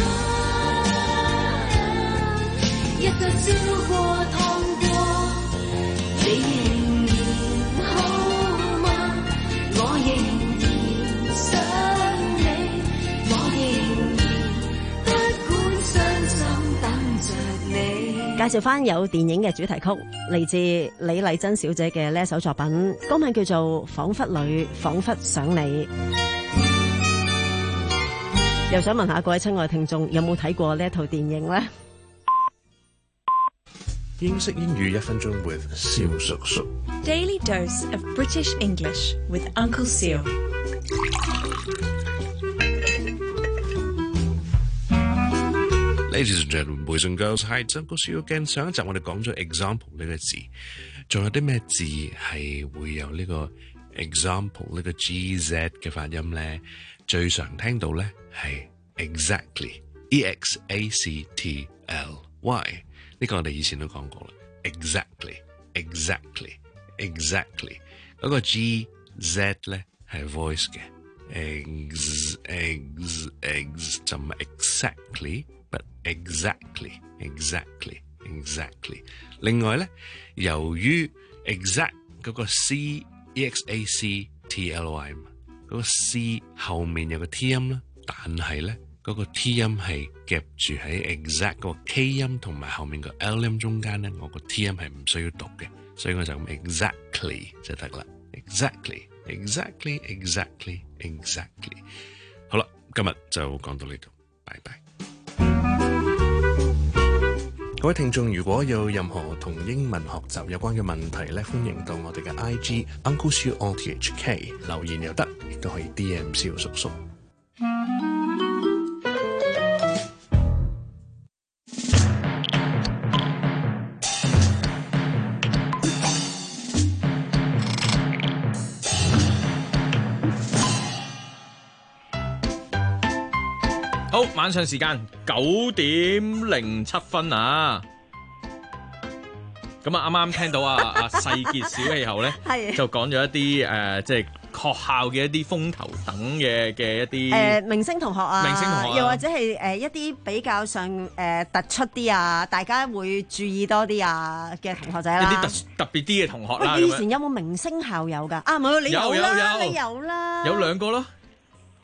刻，一再燒過燙過，你仍然好嗎？我仍然想你，我仍然不管傷心等着你。 介紹翻有電影嘅主題曲，嚟自李麗珍小姐嘅呢一首作品，歌名叫做《彷彿裏彷彿想你》。又想問下各位親愛聽眾，有冇睇過呢一套電影呢？ 英式英語一分鐘 with 蕭叔叔。 Daily dose of British English with Uncle Seal。 Ladies and gentlemen, boys and girls, hi, it's Uncle Seal again。上一集我哋講咗 example 呢個字，仲有啲咩字係會有呢個 example 呢個 G Z 嘅發音咧？最常聽到咧係 exactly，E X A C T L Y。呢個我哋以前都講過啦 ，exactly, exactly, exactly。嗰個 G Z 咧係 voice 嘅 ，ex ex ex 就唔係 exactly，but exactly, exactly, exactly。另外咧，由於 exact 嗰個 C E X A C T L Y 嘛，嗰個 C 後面有個 T 音啦，但係咧。嗰個 T 音係夾住喺 exact 嗰個 K 音同埋後面個 L 音中間咧，我個 T 音係唔需要讀嘅，所以我就咁 exactly 就得啦。exactly exactly exactly exactly。好啦，今日就講到呢度，拜拜。各位聽眾，如果有任何同英文學習有關嘅問題咧，歡迎到我哋嘅 I G Uncle Siu O T H K 留言又得，亦都可以 D M 蕭叔叔。 好，晚上時間九點零七分啊！咁啊，啱啱聽到啊啊世傑小氣候咧，就講咗一啲誒、呃，即係學校嘅一啲風頭等嘅嘅一啲誒、 呃、明星同學啊， 明星同學、啊， 又或者係誒一啲比較上誒、呃、突出啲啊，大家會注意多啲啊嘅同學仔啦， 一啲特特別啲嘅同學啦。 以前有冇明星校友㗎？啊，冇，你有啦，有有你有啦， 有兩個咯。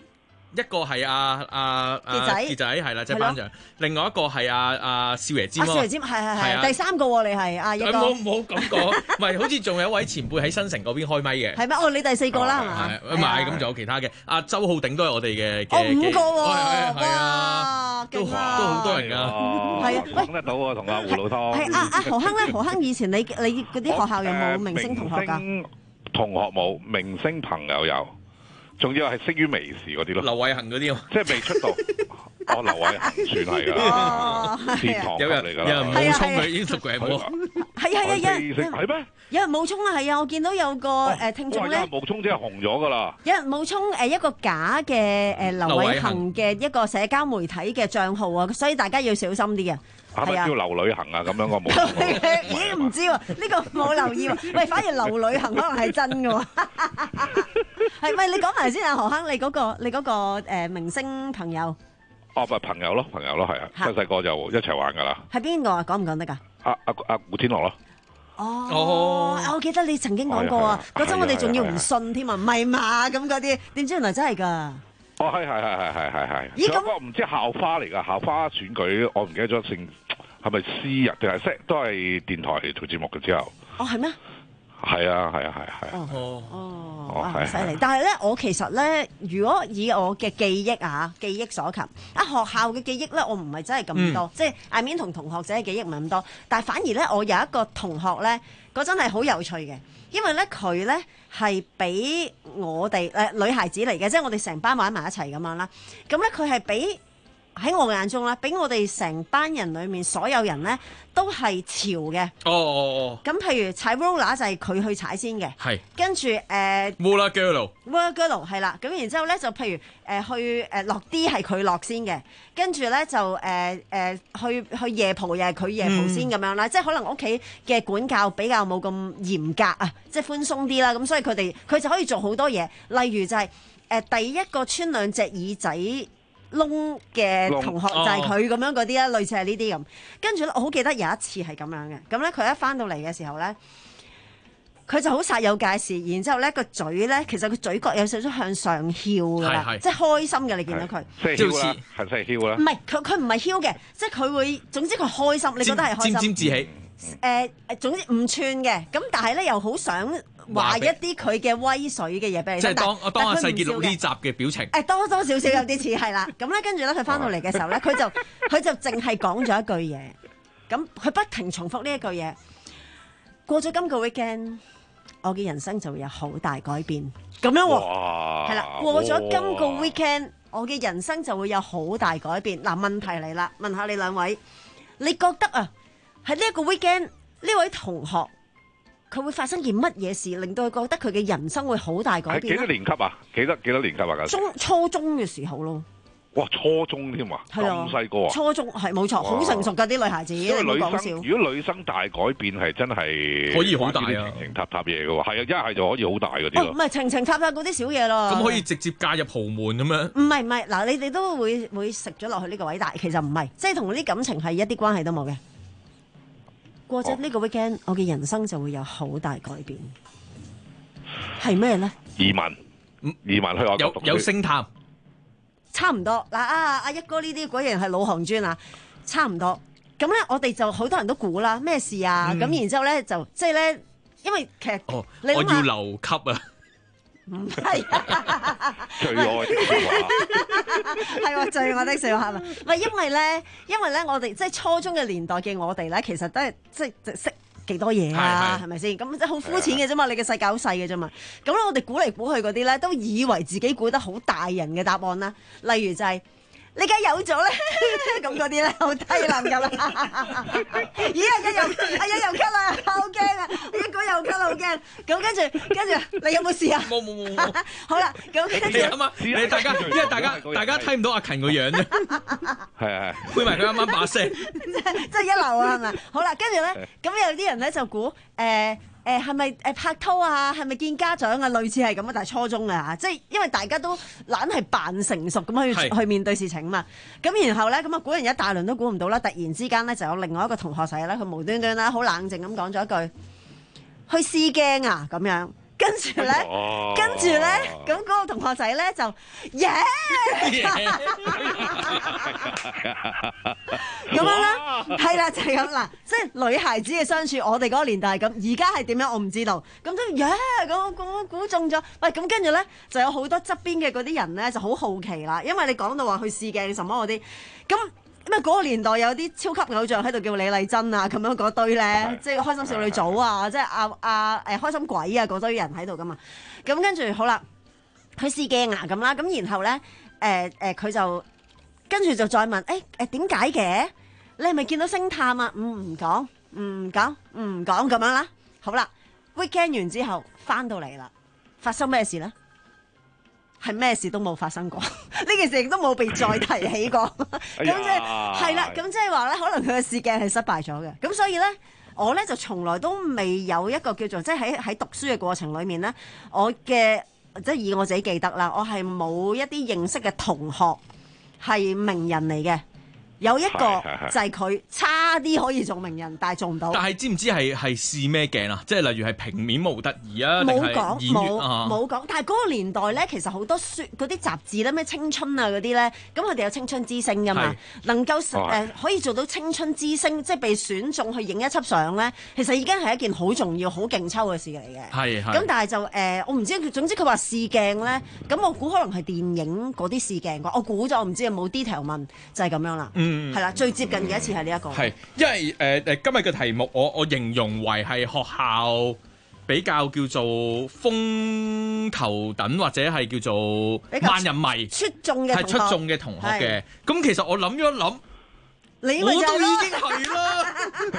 一個係阿阿傑仔，傑仔係啦，即係班長。另外一個係阿阿少爺尖。 阿少爺尖係係係。第三個喎，你係阿一哥。 唔好唔好咁講，唔係好似仲有一位前輩喺新城嗰邊開咪嘅。 係咩？哦，你第四個啦係嘛？ 唔係咁，仲有其他嘅。阿周浩鼎都係我哋嘅。 哦，五個喎。 係啊，都都好多人㗎。 係啊， 講得到喎，同阿胡老湯。 係阿阿何亨咧，何亨以前你你嗰啲學校有冇明星同學㗎？ 同學冇，明星朋友有，仲要係識於微時嗰啲咯。 劉偉恒嗰啲即係未出道。哦，劉偉恒算係㗎，殿堂級嚟㗎。 有人冒充佢 Instagram 喎。 係啊係啊，有人係咩？ 有人冒充啊，係啊，我見到有個誒聽眾咧。 有人冒充即係紅咗㗎啦。 有人冒充誒一個假嘅誒劉偉恒嘅一個社交媒體嘅帳號啊，所以大家要小心啲嘅。 係咪叫劉旅行啊？咁樣我冇。 咦？唔知喎，呢個冇留意喎。喂，反而劉旅行可能係真嘅喎。係咪？你講埋先啊，何亨，你嗰個你嗰個誒明星朋友。 哦，咪朋友咯，朋友咯，係啊，細細個就一齊玩㗎啦。 係邊個啊？講唔講得㗎？ 阿阿阿古天樂咯。 哦，我記得你曾經講過啊，嗰陣我哋仲要唔信添啊，唔係嘛咁嗰啲，點知原來真係㗎。 哦，係係係係係係係。 咦？咁個唔知校花嚟㗎，校花選舉，我唔記得咗姓係咪私人定係識都係電台做節目嘅之後。 哦，係咩？ 係啊係啊係係。 哦哦哦，犀利！但係咧，我其實咧，如果以我嘅記憶啊，記憶所及，啊學校嘅記憶咧，我唔係真係咁多，嗯、即係 I mean 同同學仔嘅記憶唔係咁多。但係反而咧，我有一個同學咧，嗰陣係好有趣嘅，因為咧佢咧係比我哋誒、呃、女孩子嚟嘅，即係我哋成班玩埋一齊咁樣啦。咁咧佢係比喺我嘅眼中啦，比我哋成班人裡面所有人咧都係潮嘅。 哦哦哦。 咁譬如踩 roller 就係佢去踩先嘅。係。跟住誒。 roller girl。 roller girl 係啦，咁然之後咧就譬如誒、呃、去誒落啲係佢落先嘅，跟住咧就誒誒、呃呃、去去夜蒲又係佢夜蒲先咁樣啦，嗯、即係可能屋企嘅管教比較冇咁嚴格啊，即係寬鬆啲啦，咁所以佢哋佢就可以做好多嘢，例如就係、是、誒、呃、第一個穿兩隻耳仔窿嘅同學就係佢咁樣嗰啲啦，類似係呢啲咁。跟住咧，我好記得有一次係咁樣嘅。咁咧，佢一翻到嚟嘅時候咧，佢就好煞有介事，然之後咧個嘴咧，其實個嘴角有少少向上翹噶啦，即係開心嘅。你見到佢， 即係翹啦，係真係翹啦。 唔係佢佢唔係翹嘅，即係佢會，總之佢開心，你覺得係開心。 沾沾自喜。 誒誒，總之唔串嘅，咁但係咧又好想話一啲佢嘅威水嘅嘢俾你。 即係當我當阿細傑錄呢集嘅表情。 誒多多少少有啲似係啦，咁咧跟住咧佢翻到嚟嘅時候咧，佢就佢就淨係講咗一句嘢，咁佢不停重複呢一句嘢。過咗今個 weekend，我嘅人生就會有好大改變。咁樣喎，係啦，過咗今個 weekend，我嘅人生就會有好大改變。嗱，問題嚟啦，問下你兩位，你覺得啊？喺呢一個 weekend，呢位同學佢會發生件乜嘢事，令到佢覺得佢嘅人生會好大改變？ 幾多年級啊？幾多幾多年級啊？ 中初中嘅時候咯。 哇！初中添啊，咁細個啊！ 初中係冇錯，好成熟㗎啲女孩子。因為女生如果女生大改變係真係可以好大啊， 情情塔塔嘢嘅喎，係啊，一係就可以好大嗰啲咯。 唔係情情塔塔嗰啲小嘢咯。 咁可以直接嫁入豪門咁樣？ 唔係唔係，嗱你哋都會會食咗落去呢個位，但係其實唔係，即係同啲感情係一啲關係都冇嘅。過咗呢個 weekend，、哦、我嘅人生就會有好大改變。係咩咧？ 移民，移民去外國讀書。 有有星探， 差唔多嗱啊！阿一哥呢啲果然係老行專啊，差唔多。咁咧，我哋就好多人都估啦，咩事啊？咁、嗯、然之後咧，就即係咧，因為其實、哦、你我要留級啊！ 唔係， 最愛的笑話係喎，最愛的笑話咪？唔係因為咧，因為咧，我哋即係初中嘅年代嘅我哋咧，其實都係即係識幾多嘢啊？係咪先？咁即係好膚淺嘅啫嘛，你嘅世界好細嘅啫嘛。咁咧，我哋估嚟估去嗰啲咧，都以為自己估得好大人嘅答案啦。例如就係、是。你梗係有咗咧，咁嗰啲咧好低能㗎啦！咦，阿一又阿一又咳啦，好驚啊！一個又咳啦，好驚。咁跟住跟住，你有冇事啊？ 冇冇冇冇。 好啦，咁跟住你啱啱，你大家，因為大家大家睇唔到阿勤個樣啫。 係啊係。配埋佢啱啱把聲， 即係一流啊，係咪？好啦，跟住咧，咁有啲人咧就估誒。誒係咪誒拍拖啊？係咪見家長啊？類似係咁啊，但係初中啊，即係因為大家都懶係扮成熟咁去去面對事情嘛。咁然後咧，咁啊估人一大輪都估唔到啦。突然之間咧，就有另外一個同學仔咧，佢無端端啦，好冷靜咁講咗一句：去試鏡啊咁樣。跟跟住咧，跟住咧，咁嗰個同學仔咧就耶咁樣啦，係啦，就係咁啦，即係女孩子嘅相處，我哋嗰個年代係咁，而家係點樣我唔知道。咁都耶咁咁估中咗，喂，咁跟住咧就有好多側邊嘅嗰啲人咧就好好奇啦，因為你講到話去試鏡什麼嗰啲，咁因為嗰個年代有啲超級偶像喺度叫李麗珍啊，咁樣嗰堆咧，即係開心少女組啊，即係阿阿誒開心鬼啊嗰堆人喺度噶嘛。咁跟住好啦，佢試鏡啊咁啦，咁然後咧誒誒佢就跟住就再問誒誒點解嘅？你係咪見到星探啊？唔唔講唔講唔講咁樣啦。好啦 weekend 完之後翻到嚟啦，發生咩事咧？係咩事都冇發生過，呢件事亦都冇被再提起過。咁即係係啦，咁即係話咧，可能佢嘅試鏡係失敗咗嘅。咁所以咧，我咧就從來都未有一個叫做即係喺喺讀書嘅過程裏面咧，我嘅即係以我自己記得啦，我係冇一啲認識嘅同學係名人嚟嘅。有一個就係佢差啲可以做名人，但係做唔到。 但係知唔知係係試咩鏡啊？即係例如係平面模特兒啊，定係演員啊？ 冇講，但係嗰個年代咧，其實好多書嗰啲雜誌咧，咩青春啊嗰啲咧，咁佢哋有青春之星噶嘛，能夠誒、呃、可以做到青春之星，即係被選中去影一輯相咧，其實已經係一件好重要、好勁抽嘅事嚟嘅。係係。咁但係就誒、呃，我唔知，總之佢話試鏡咧，咁我估可能係電影嗰啲試鏡啩，我估咗，我唔知有冇 detail 問，就係、是、咁樣啦。嗯。係啦，最接近嘅一次係呢一個。係，因為誒誒、呃、今日嘅題目我我形容為係學校比較叫做風頭躉或者係叫做萬人迷出眾嘅係出眾嘅同學嘅。咁其實我諗咗一諗。你我都已經係啦，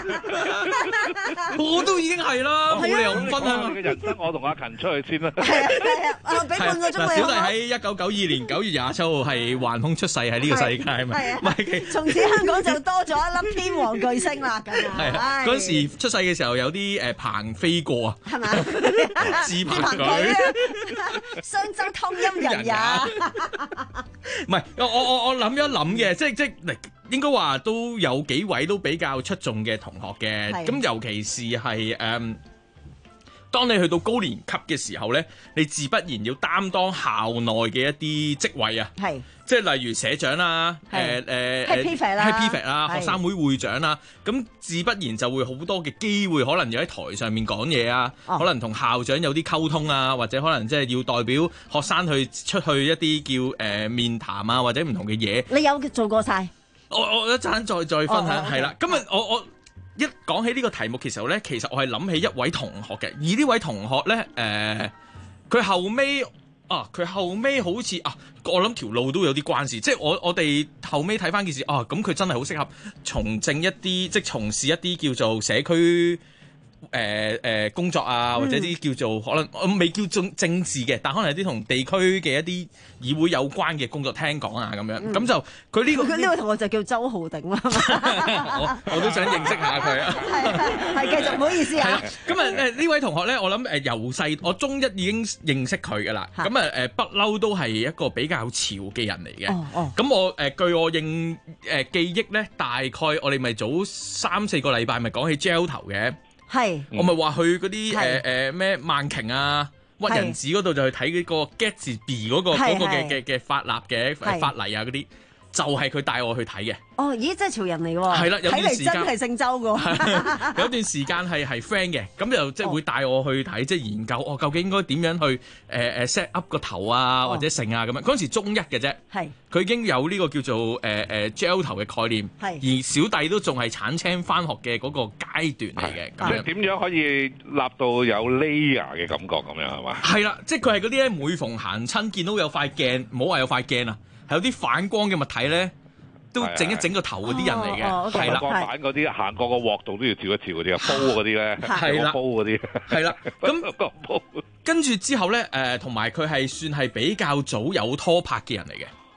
我都已經係啦，冇理由唔分享嘅人生。我同阿勤出去先啦。 係啊係啊，啊俾半個鐘你。 小弟喺一九九二年九月廿七號係橫空出世喺呢個世界，係咪？唔係， 從此香港就多咗一粒天王巨星啦。咁啊， 係啊，嗰時出世嘅時候有啲誒棚飛過啊，係咪？自棚舉， 雙周通音人也。 唔係，我我我我諗一諗嘅，即係即係嚟。應該話都有幾位都比較出眾嘅同學嘅，咁尤其是係誒、嗯，當你去到高年級嘅時候咧，你自不然要擔當校內嘅一啲職位啊，係即係例如社長啦，誒誒 Happy Fat 啦 Happy Fat 啦，學生會會長啦，咁自不然就會好多嘅機會，可能要喺台上面講嘢啊，哦、可能同校長有啲溝通啊，或者可能即係要代表學生去出去一啲叫誒、呃、面談啊，或者唔同嘅嘢。 你有做過晒？ 我我一陣再再分享係啦，今日我我一講起呢個題目嘅時候咧，其實我係諗起一位同學嘅，而呢位同學咧，誒、呃，佢後尾啊，佢後尾好似啊，我諗條路都有啲關事，即係我我哋後尾睇翻件事啊，咁佢真係好適合從政一啲，即係從事一啲叫做社區。誒、呃、誒、呃、工作啊，或者啲叫做可能我未叫做政治嘅，但可能有啲同地區嘅一啲議會有關嘅工作，聽講啊咁樣，咁、嗯、就佢呢、這個佢呢位同學就叫周浩鼎啦。 我我都想認識下佢啊。 係係繼續，唔好意思啊。 咁啊誒呢位同學咧，我諗誒由細我中一已經認識佢噶啦。咁啊誒不嬲都係一個比較潮嘅人嚟嘅。哦哦。咁我誒、呃、據我認誒、呃、記憶咧，大概我哋咪早三四個禮拜咪講起 gel 頭嘅。係，我咪話去嗰啲誒誒咩萬瓊啊、屈臣氏嗰度就去睇嗰個 Gatsby 嗰個嗰個嘅嘅嘅髮蠟嘅髮泥啊嗰啲，就係佢帶我去睇嘅。哦，咦，真係潮人嚟喎！係啦，有段時間真係姓周㗎。有段時間係係 friend 嘅，咁就即係會帶我去睇，即係研究哦，究竟應該點樣去誒誒 set up 個頭啊，或者成啊咁樣。嗰陣時中一嘅啫，係佢已經有呢個叫做誒誒 gel 頭嘅概念，係而小弟都仲係鏟青翻學嘅嗰個階段嚟嘅。咁樣點樣可以立到有 layer 嘅感覺咁樣係嘛？係啦，即係佢係嗰啲咧，每逢行親見到有塊鏡，唔好話有塊鏡啊，係有啲反光嘅物體咧。都整一整個頭嗰啲人嚟嘅，係啦， 光板嗰啲行過個鑊度都要照一照嗰啲啊，煲嗰啲咧，係啦，煲嗰啲， 係啦，咁跟住之後咧，誒同埋佢係算係比較早有拖拍嘅人嚟嘅，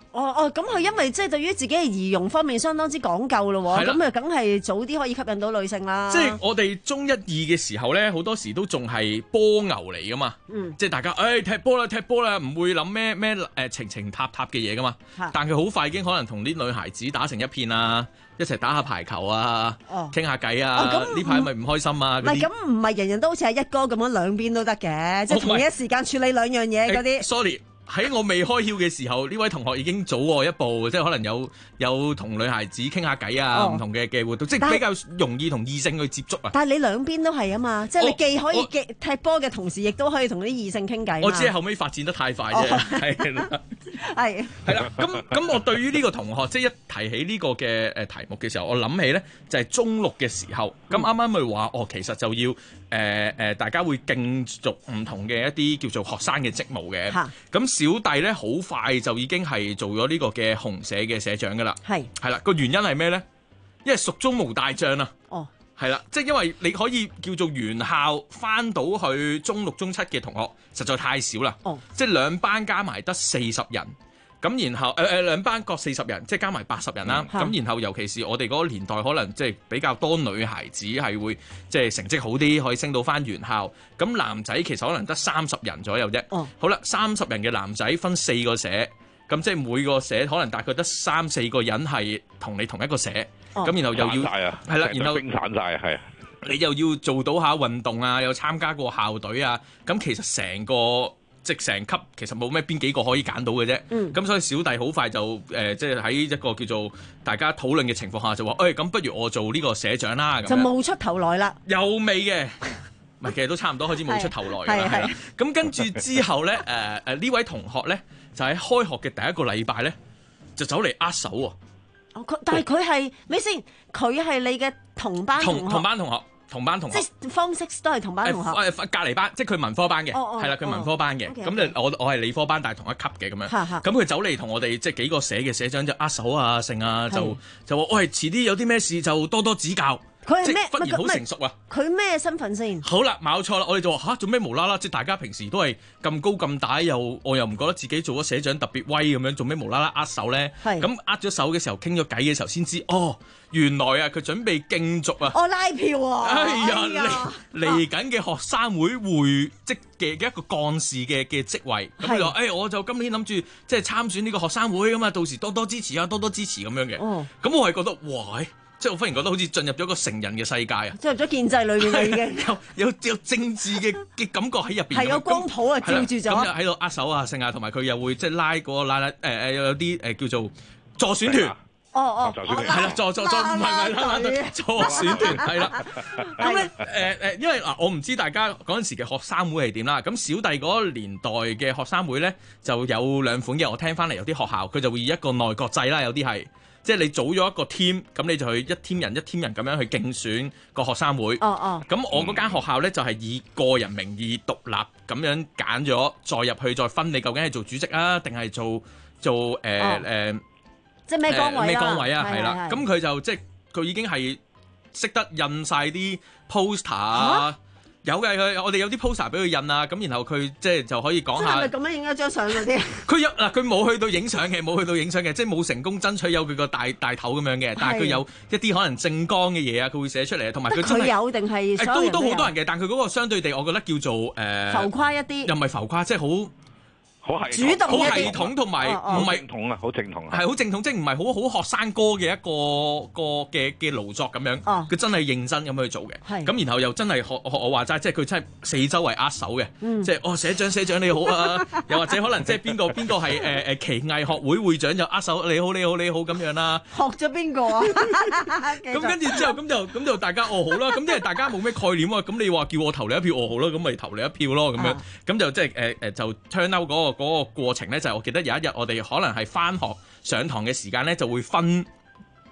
哦哦，咁佢因為即係對於自己嘅儀容方面相當之講究咯，咁啊梗係早啲可以吸引到女性啦。 即係我哋中一二嘅時候咧，好多時都仲係波牛嚟噶嘛，嗯、即係大家誒、哎、踢波啦踢波啦，唔會諗咩咩誒情情塔塔嘅嘢噶嘛。但佢好快已經可能同啲女孩子打成一片啊，一齊打下排球啊，傾下偈啊。呢排咪唔開心啊？ 唔係咁，唔係人人都好似阿一哥咁樣兩邊都得嘅，即係同一時間處理兩樣嘢嗰啲。 Sorry。喺我未開竅嘅時候，呢位同學已經早我一步，即係可能有有同女孩子傾下偈啊，唔、哦、同嘅嘅活動，即係比較容易同異性去接觸啊。 但係你兩邊都係啊嘛，即係你既可以踢波嘅同時，亦都可以同啲異性傾偈。 我知係後尾發展得太快啫，係啦、哦，係係啦。咁咁，我對於呢個同學，即係一提起呢個嘅誒題目嘅時候，我諗起咧就係中六嘅時候。咁啱啱咪話，哦，其實就要誒誒、呃，大家會競逐唔同嘅一啲叫做學生嘅職務嘅。咁小弟咧好快就已經係做咗呢個嘅紅社嘅社長噶啦，係係啦，個原因係咩咧？因為蜀中無大將啊，哦，係啦，即係因為你可以叫做原校翻到去中六中七嘅同學實在太少啦，哦，即係兩班加埋得四十人，咁然後誒誒、呃、兩班各四十人，即係加埋八十人啦，咁、嗯、然後尤其是我哋嗰個年代，可能即係比較多女孩子係會即係成績好啲，可以升到翻原校。咁男仔其實可能得三十人左右啫。哦，好啦，三十人嘅男仔分四個社，咁即係每個社可能大概得三四個人係同你同一個社。哦，咁然後又要係啦，然後冰散晒係啊， 你又要做到下運動啊，又參加過校隊啊，咁其實成個。即成級其實冇咩邊幾個可以揀到嘅啫，咁、嗯、所以小弟好快就誒，即係喺一個叫做大家討論嘅情況下就話，誒、欸、咁不如我做呢個社長啦， 就冒出頭來啦， 又未嘅，唔係其實都差唔多開始冒出頭來嘅，係啦，咁跟住之後咧，誒誒呢位同學咧就喺開學嘅第一個禮拜咧就走嚟握手喎， 哦，但係佢係咩先？佢係你嘅同班同學， 同，同班同學。同班同學， 即係 Form Six 都係同班同學。誒、 呃、隔離班，即係佢文科班嘅，係、哦、啦，佢、哦、文科班嘅。咁、哦、就 okay, okay. 我我係理科班，但係同一級嘅咁樣。咁佢走嚟同我哋即係幾個社嘅社長就握手啊、剩啊，就就話：喂，遲啲有啲咩事就多多指教。 佢係咩？ 忽然好成熟啊！ 佢咩身份先？ 好啦，冇錯啦，我哋就話吓，做咩無啦啦？即係大家平時都係咁高咁大，又我又唔覺得自己做咗社長特別威咁樣，做咩無啦啦握手咧？咁握咗手嘅時候，傾咗偈嘅時候，先知哦，原來啊，佢準備競逐啊！ 哦，拉票啊！ 哎呀，嚟嚟緊嘅學生會會即嘅嘅一個幹事嘅嘅職位，咁佢話：誒、哎，我就今年諗住即係參選呢個學生會咁啊，到時多多支持啊，多多支持咁樣嘅。哦，咁我係覺得，哇！即係我忽然覺得好似進入咗個成人嘅世界啊！ 進入咗建制裏面啦，已經有有有政治嘅嘅感覺喺入邊， 係有光譜啊，照住咗。 咁就喺度握手啊，剩啊，同埋佢又會即係拉嗰個拉拉誒誒，有啲誒叫做助選團。 哦哦， 係啦，助助助，唔係唔係拉拉隊，助選團係啦。咁咧誒誒，因為嗱，我唔知大家嗰陣時嘅學生會係點啦。咁小弟嗰個年代嘅學生會咧就有兩款嘅，我聽翻嚟有啲學校佢就會以一個內閣制啦，有啲係。即係你組咗一個 team，咁你就去一 team 人一 team 人咁樣去競選個學生會。哦哦。咁我嗰間學校咧就係以個人名義獨立咁樣揀咗，再入去再分你究竟係做主席啊，定係做做誒誒， 即係咩崗位啊？ 咩崗位啊？係啦。咁佢就即係佢已經係識得印晒啲 poster 啊。有嘅，佢我哋有啲 poster 俾佢印啊，咁然後佢即係就可以講下。 係咪咁樣影一張相嗰啲？ 佢有嗱，佢冇去到影相嘅，冇去到影相嘅，即係冇成功爭取有佢個大大頭咁樣嘅。但係佢有一啲可能政綱嘅嘢啊，佢會寫出嚟，同埋佢真係有定係誒都都好多人嘅，但係佢嗰個相對地，我覺得叫做誒、呃、 浮誇一啲， 又唔係浮誇，即係好。 好主動好系統同埋唔係正統啊，好正統啊， 係好正統，即係唔係好好學生哥嘅一個個嘅嘅勞作咁樣。佢、哦、真係認真咁去做嘅。咁然後又真係學學我話齋，即係佢真係四周圍握手嘅、嗯。即係哦，社長社長你好啊，又或者可能即係邊個邊個係誒誒奇藝學會會長就握手你好你好你好咁樣啦。 學咗邊個啊？ 咁跟住之後咁就咁就大家哦好啦，咁即係大家冇咩概念啊。咁你話叫我投你一票哦好啦，咁咪投你一票咯咁樣。咁、啊、就即係誒誒就 turn out 嗰個嗰個過程咧。就係我記得有一日我哋可能係返學上堂嘅時間咧，就會分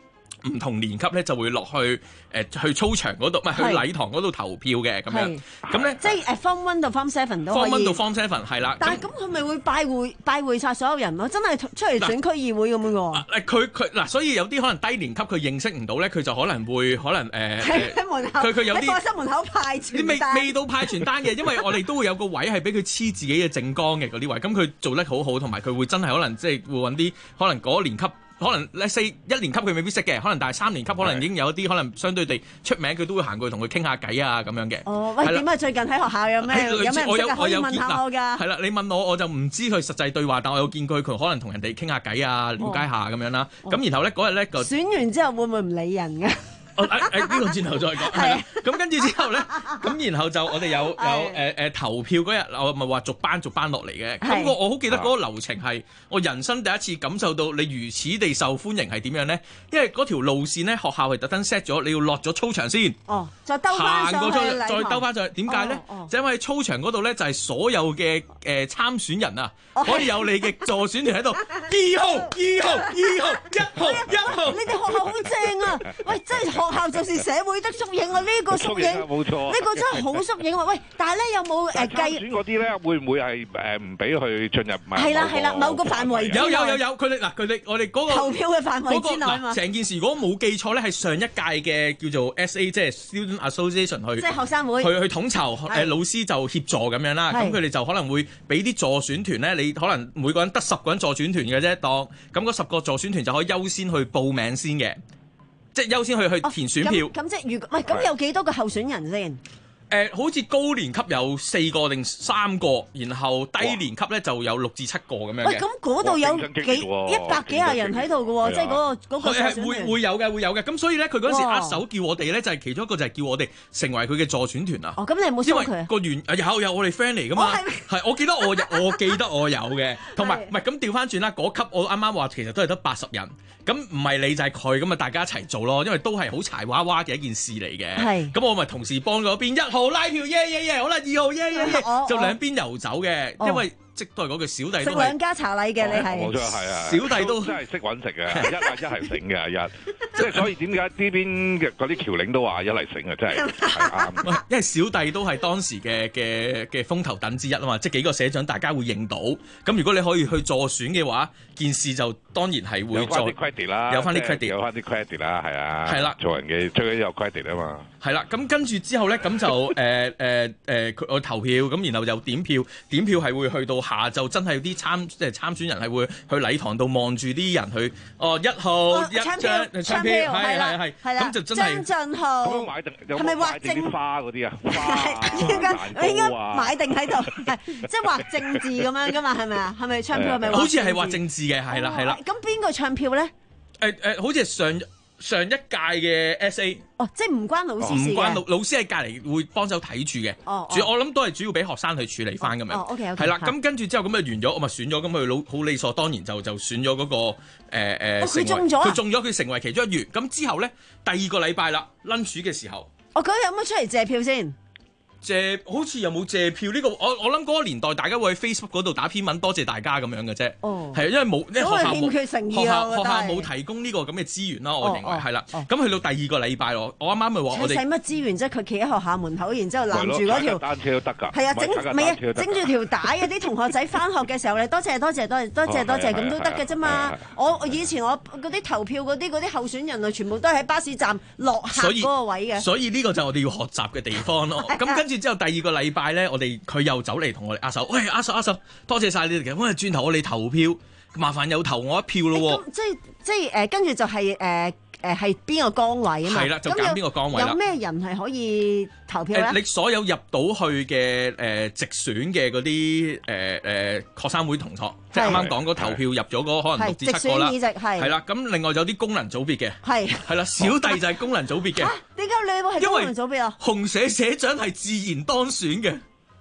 唔同年級咧就會落去誒、呃、去操場嗰度，唔係去禮堂嗰度投票嘅咁樣。咁咧即係誒 Form One 到 Form Seven 都可以。 Form One 到 Form Seven 係啦。 但係咁佢咪會拜會拜會曬所有人咯？真係出嚟選區議會咁樣喎。 誒佢佢嗱，所以有啲可能低年級佢認識唔到咧，佢就可能會可能誒喺門口， 佢佢有啲喺課室門口派傳單。 未未到派傳單嘅，因為我哋都會有個位係俾佢黐自己嘅政綱嘅嗰啲位，咁佢做得好好，同埋佢會真係可能即係會揾啲可能嗰年級。可能咧四一年級佢未必識嘅，可能但係三年級可能已經有一啲可能相對地出名，佢都會行過去同佢傾下偈啊咁樣嘅。 哦，喂，點啊？最近喺學校有咩有咩識啊？可以問下我㗎。 係啦，你問我我就唔知佢實際對話，但我有見過佢可能同人哋傾下偈啊，了解下咁樣啦。咁然後咧嗰日咧個選完之後會唔會唔理人㗎？ 哦，誒誒呢個轉頭再講，係啦。咁跟住之後咧，咁然後就我哋有有誒誒投票嗰日，我咪話逐班逐班落嚟嘅。咁我我好記得嗰個流程係我人生第一次感受到你如此地受歡迎係點樣咧？因為嗰條路線咧，學校係特登 set 咗，你要落咗操場先。 哦，再兜翻上去， 再兜翻上去。點解咧？就因為操場嗰度咧，就係所有嘅誒參選人啊，可以有你嘅助選團喺度。二號、二號、二號、一號、一號。 你哋學校好正啊！喂，真係學校就是社會的縮影啊！呢個縮影， 冇錯， 呢個真係好縮影啊！喂，但係咧有冇誒計選嗰啲咧？會唔會係誒唔俾佢進入？ 係啦係啦，某個範圍有有有有，佢哋嗱佢哋我哋嗰個投票嘅範圍之內啊嘛。 成件事如果冇記錯咧，係上一屆嘅叫做 S A， 即係 Student Association 去， 即係學生會去去統籌誒老師就協助咁樣啦。咁佢哋就可能會俾啲助選團咧，你可能每個人得十個人助選團嘅啫，當咁嗰十個助選團就可以優先去報名先嘅。即係優先去去填選票。 咁、哦、即係如果唔係咁有幾多個候選人先？ 誒、呃，好似高年級有四個定三個，然後低年級咧就有六至七個咁樣嘅。 喂，咁嗰度有幾一百幾廿人喺度嘅喎，即係嗰個嗰個助選團。 會會有嘅，會有嘅。咁所以咧，佢嗰時握手叫我哋咧，就係、是、其中一個就係叫我哋成為佢嘅助選團啊。 哦，咁你有冇收佢？ 因為個原有有我哋 friend 嚟噶嘛。係、哦，我記得我我記得我有嘅，同埋唔係咁調翻轉啦。嗰級我啱啱話其實都係得八十人，咁唔係你就係佢，咁啊大家一齊做咯，因為都係好柴娃娃嘅一件事嚟嘅。係。咁我咪同時幫嗰邊一號拉票耶耶耶，好啦，二號耶耶耶，就兩邊遊走嘅，因為即都係嗰句小弟都係食兩家茶禮嘅，你係冇錯係啊， 小弟都真係識揾食嘅，一啊一係醒嘅一，即係所以點解呢邊嘅嗰啲僑領都話一嚟醒啊，真係係啱。 因為小弟都係當時嘅嘅嘅風頭躉之一啊嘛，即係幾個社長大家會認到，咁如果你可以去助選嘅話，件事就當然係會有翻啲 credit 啦， 有翻啲 credit， 有翻啲 credit 啦，係啊， 係啦， 做人嘅最緊要有 credit 啊嘛。 係啦，咁跟住之後咧，咁就誒誒誒，佢我投票，咁然後又點票，點票係會去到下晝，真係有啲參即係參選人係會去禮堂度望住啲人去，哦一號一張唱票，係係係，係啦，咁就真係張俊浩， 咁買定有係咪畫定啲花嗰啲啊？花你應該買定喺度，即係畫政治咁樣噶嘛？係咪啊？係咪唱票係咪？ 好似係畫政治嘅，係啦係啦。 咁邊個唱票咧？ 誒誒，好似係上。上一屆嘅 S A 哦，即係唔關老師事嘅， 唔關老老師喺隔離會幫手睇住嘅。 哦， 主要我諗都係主要俾學生去處理翻咁樣。 哦，OK OK。 係啦，咁跟住之後咁就完咗，我咪選咗，咁佢老好理所當然就就選咗嗰個誒誒。 佢中咗， 佢中咗，佢成為其中一員。咁之後咧，第二個禮拜啦 lunch 嘅時候， 我嗰日有冇出嚟借票先？ 借好似有冇借票呢個？我我諗嗰個年代大家會喺 Facebook 嗰度打篇文多謝大家咁樣嘅啫。哦，係啊，因為冇，因為學校冇學校學校冇提供呢個咁嘅資源啦。我認為係啦。咁去到第二個禮拜咯，我啱啱咪話我哋使乜資源啫？佢企喺學校門口，然之後攔住嗰條單車都得㗎。 係啊，整唔係啊，整住條帶啊！啲同學仔翻學嘅時候咧，多謝多謝多謝多謝多謝咁都得嘅啫嘛。我以前我嗰啲投票嗰啲嗰啲候選人啊，全部都係喺巴士站落客嗰個位嘅。 所以呢個就係我哋要學習嘅地方咯。咁跟住之後第二個禮拜咧，我哋佢又走嚟同我哋握手，喂，握手握手，多謝晒你哋嘅。喂，轉頭我哋投票，麻煩又投我一票咯。 即係即係誒，跟住就係誒誒係邊個崗位啊嘛？ 係啦，就揀邊個崗位啦。 有咩人係可以投票咧？ 你所有入到去嘅誒直選嘅嗰啲誒誒學生會同學，即係啱啱講嗰投票入咗嗰可能六至七個啦。 直選議席係。 係啦，咁另外有啲功能組別嘅。係。係啦，小弟就係功能組別嘅。 點解你會係功能組別啊？ 紅社社長係自然當選嘅。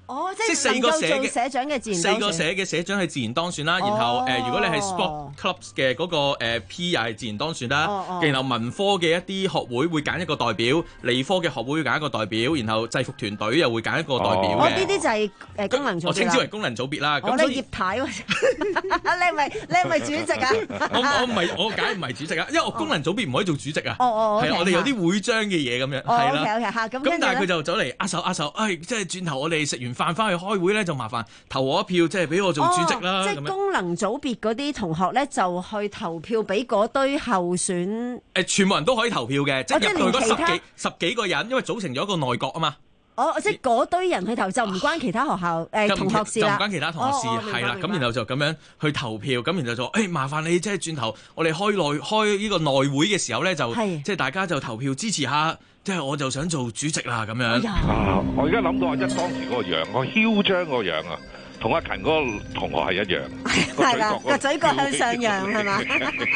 哦，即係四個社嘅社長嘅自然當選， 四個社嘅社長係自然當選啦。然後誒，如果你係 sport clubs 嘅嗰個誒 P 又係自然當選啦。然後文科嘅一啲學會會揀一個代表，理科嘅學會會揀一個代表，然後制服團隊又會揀一個代表嘅。 哦，呢啲就係誒功能組別啦。 我稱之為功能組別啦。 咁你葉太喎，你係咪你係咪主席啊？ 我我唔係，我梗係唔係主席啊，因為我功能組別唔可以做主席啊。 哦哦， 係我哋有啲會章嘅嘢咁樣，係啦。 OK OK 嚇，咁咁但係佢就走嚟握手握手，誒，即係轉頭我哋食完飯翻去開會咧，就麻煩投我一票，即係俾我做主席啦。 即係功能組別嗰啲同學咧，就去投票俾嗰堆候選。 誒，全部人都可以投票嘅，即係入去嗰十幾十幾個人，因為組成咗一個內閣啊嘛。 哦，即係嗰堆人去投，就唔關其他學校誒同學事啦。 就唔關其他同學事，係啦。咁然後就咁樣去投票，咁然後就誒麻煩你即係轉頭，我哋開內開呢個內會嘅時候咧，就即係大家就投票支持下。即係我就想做主席啦咁樣。 啊！我而家諗到阿一當時嗰個樣，個囂張個樣啊，同阿勤嗰個同學係一樣。 係啦，個嘴角向上揚係嘛？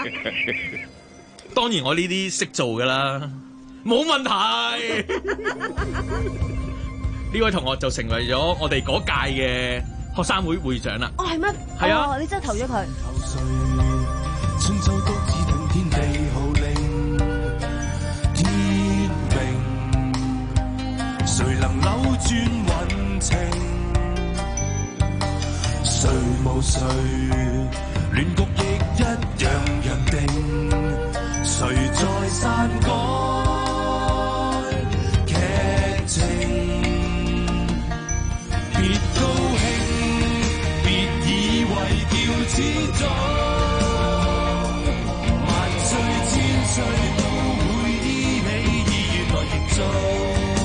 當然我呢啲識做㗎啦，冇問題。呢位同學就成為咗我哋嗰屆嘅學生會會長啦。 哦，係咩？ 係啊， 你真係投咗佢。 誰能扭轉運程？誰無誰，亂局亦一樣人定。誰在篡改劇情？別高興，別以為叫始終。萬歲千歲都會依你意願來營造。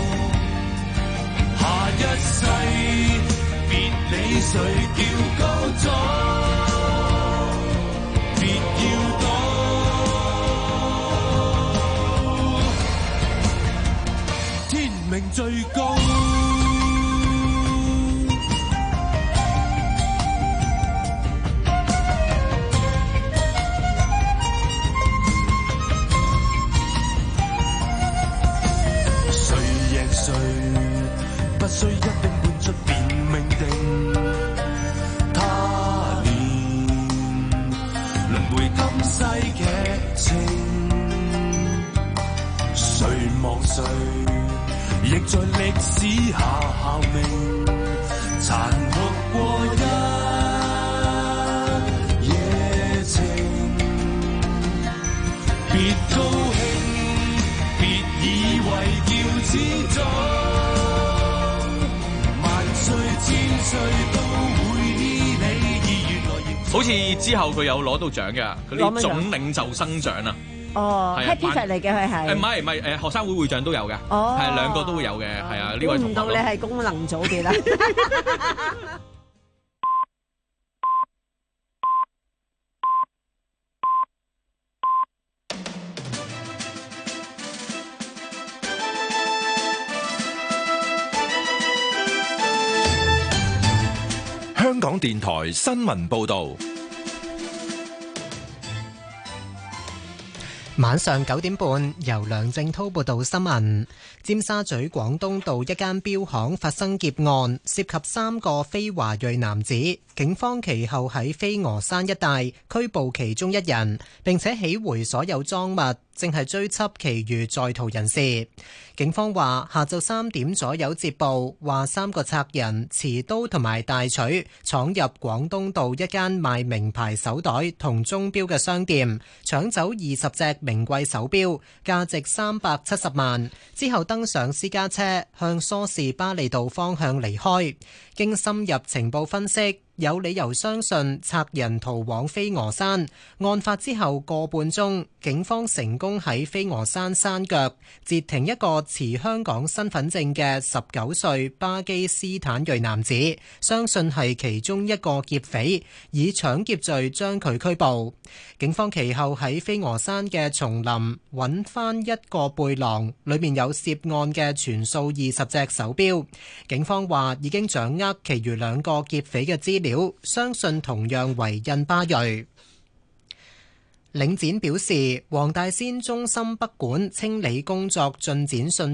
一世別理誰叫高祖，別要躲，天命最高。誰贏誰不需一定換出便命定，他年輪迴今世劇情，誰忘誰亦在歷史下效命，殘酷過一夜情，別高興，別以為叫始終。 好似之後佢有攞到獎㗎，佢啲總領袖生獎啊！ 哦 ，Happy Fat 嚟嘅佢係。 誒唔係唔係誒學生會會長都有嘅， 哦， 係兩個都會有嘅，係啊呢位同學。估唔到你係功能組別啦。 香港電台新聞報導。 晚上九點半，由梁正滔報道新聞。尖沙咀廣東道一間錶行發生劫案，涉及三個非華裔男子。警方其後喺飛鵝山一帶拘捕其中一人，並且起回所有贓物，正係追緝其餘在逃人士。警方話，下晝三點左右接報，話三個賊人持刀同埋大錘闖入廣東道一間賣名牌手袋同鐘錶嘅商店，搶走二十隻名貴手錶，價值三百七十萬，之後登上私家車向梳士巴利道方向離開。經深入情報分析，有理由相信賊人逃往飛鵝山。案發之後個半鐘，警方成功喺飛鵝山山腳截停一個持香港身份證嘅十九歲巴基斯坦裔男子，相信係其中一個劫匪，以搶劫罪將佢拘捕。警方其後喺飛鵝山嘅叢林揾翻一個背囊，裏面有涉案嘅全數二十隻手錶。警方話已經掌握其餘兩個劫匪嘅資料，相信同樣為印巴裔。領展表示，黃大仙中心北館清理工作進展迅速，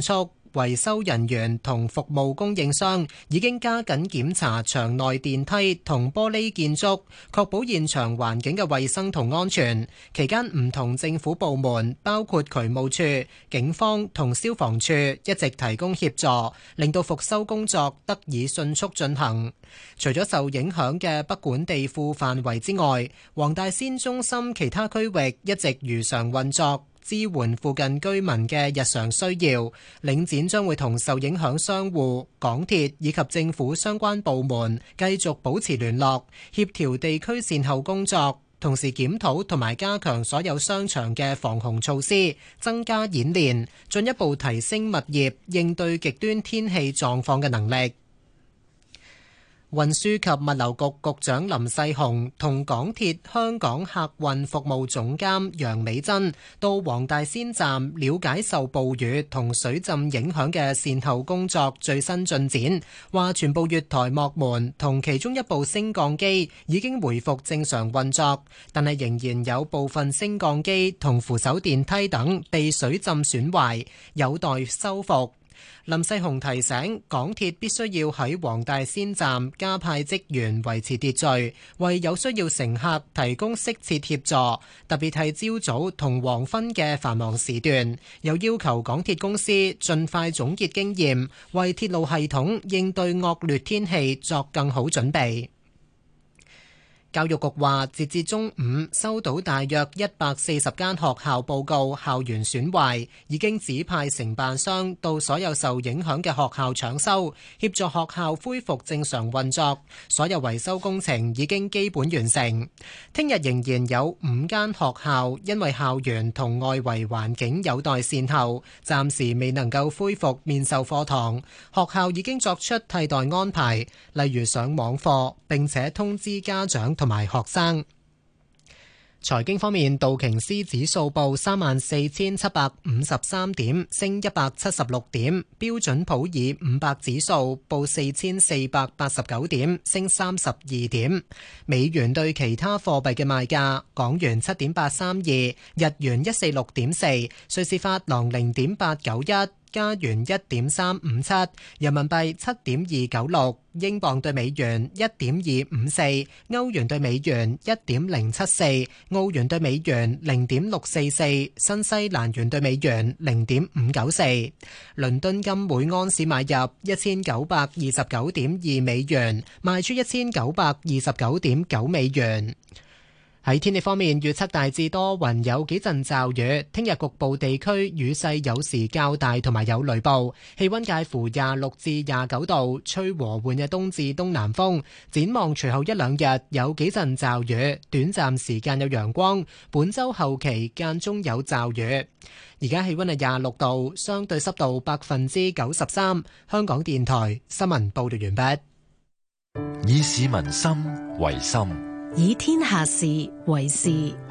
維修人員同服務供應商已經加緊檢查場內電梯同玻璃建築，確保現場環境嘅衛生同安全。期間唔同政府部門，包括渠務處、警方同消防處一直提供協助，令到復修工作得以迅速進行。除咗受影響嘅北管地庫範圍之外，黃大仙中心其他區域一直如常運作，支援附近居民嘅日常需要。領展將會同受影響商戶、港鐵以及政府相關部門繼續保持聯絡，協調地區善後工作，同時檢討同埋加強所有商場嘅防洪措施，增加演練，進一步提升物業應對極端天氣狀況嘅能力。運輸及物流局局長林世雄同港鐵香港客運服務總監楊美珍到黃大仙站了解受暴雨同水浸影響嘅善後工作最新進展，話全部月台幕門同其中一部升降機已經回復正常運作，但係仍然有部分升降機同扶手電梯等被水浸損壞，有待修復。林世雄提醒港鐵必須要喺黃大仙站加派職員維持秩序，為有需要乘客提供適切協助，特別係朝早同黃昏嘅繁忙時段。又要求港鐵公司盡快總結經驗，為鐵路系統應對惡劣天氣作更好準備。教育局話，截至中午收到大約一百四十間學校報告校園損壞，已經指派承辦商到所有受影響嘅學校搶修，協助學校恢復正常運作。所有維修工程已經基本完成。聽日仍然有五間學校因為校園同外圍環境有待善後，暫時未能夠恢復面授課堂。學校已經作出替代安排，例如上網課，並且通知家長同埋學生。財經方面，道瓊斯指數報三萬四千七百五十三點，升一百七十六點；標準普爾五百指數報四千四百八十九點，升三十二點。美元對其他貨幣嘅賣價：港元七點八三二，日元一四六點四，瑞士法郎零點八九一。加元一點三五七，人民幣七點二九六，英鎊對美元一點二五四，歐元對美元一點零七四，澳元對美元零點六四四，新西蘭元對美元零點五九四。倫敦金每安士買入一千九百二十九點二美元，賣出一千九百二十九點九美元。喺天氣方面，預測大致多雲，有幾陣驟雨。聽日局部地區雨勢有時較大，同埋有雷暴。氣溫介乎廿六至廿九度，吹和緩嘅東至東南風。展望隨後一兩日有幾陣驟雨，短暫時間有陽光。本週後期間中有驟雨。而家氣溫係廿六度，相對濕度百分之九十三。香港電台新聞報道完畢。 以市民心為心， 以天下事為事。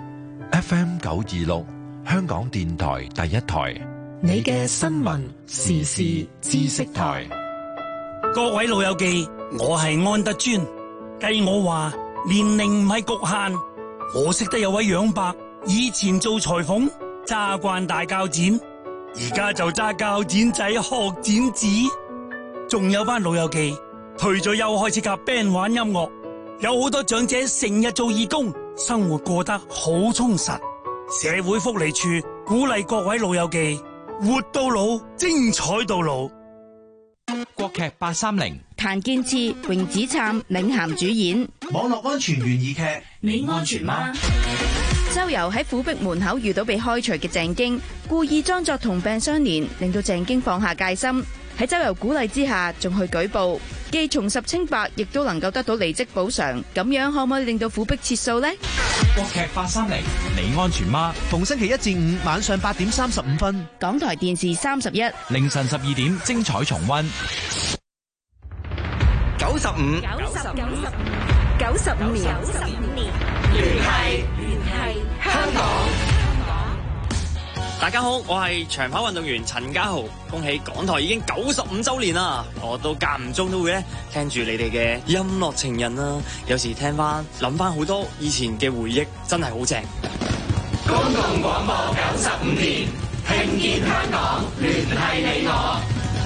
F M 九二六，香港電台第一台， 你嘅新聞時事知識台。 各位老友記，我係安德尊。計我話，年齡唔係局限。我識得有位楊伯，以前做裁縫，揸慣大鉸剪，而家就揸鉸剪仔學剪紙。仲有班老友記，退咗休開始夾 band 玩音樂。有好多長者成日做義工，生活過得好充實。社會福利處鼓勵各位老友記活到老，精彩到老。 國劇八三零， 譚建次、榮子燦領銜主演。 網絡安全懸疑劇， 你安全嗎？周游喺府邸門口遇到被開除嘅鄭經，故意裝作同病相憐，令到鄭經放下戒心。喺周游鼓勵之下，仲去舉報，既重拾清白，亦都能夠得到離職補償。咁樣可唔可以令到府邸撤訴呢？ 國劇八三零，你安全嗎？ 逢星期一至五晚上八點三十五分， 港台電視三十一， 凌晨十二點精彩重溫。 九十五， 九十九十五，九十五年，九十五年，聯繫聯繫香港。 大家好，我係長跑運動員陳家豪，恭喜港台已經九十五周年啦！我都間唔中都會咧聽住你哋嘅音樂情人啦，有時聽翻諗翻好多以前嘅回憶，真係好正。 公共廣播九十五年，聽見香港，聯繫你我。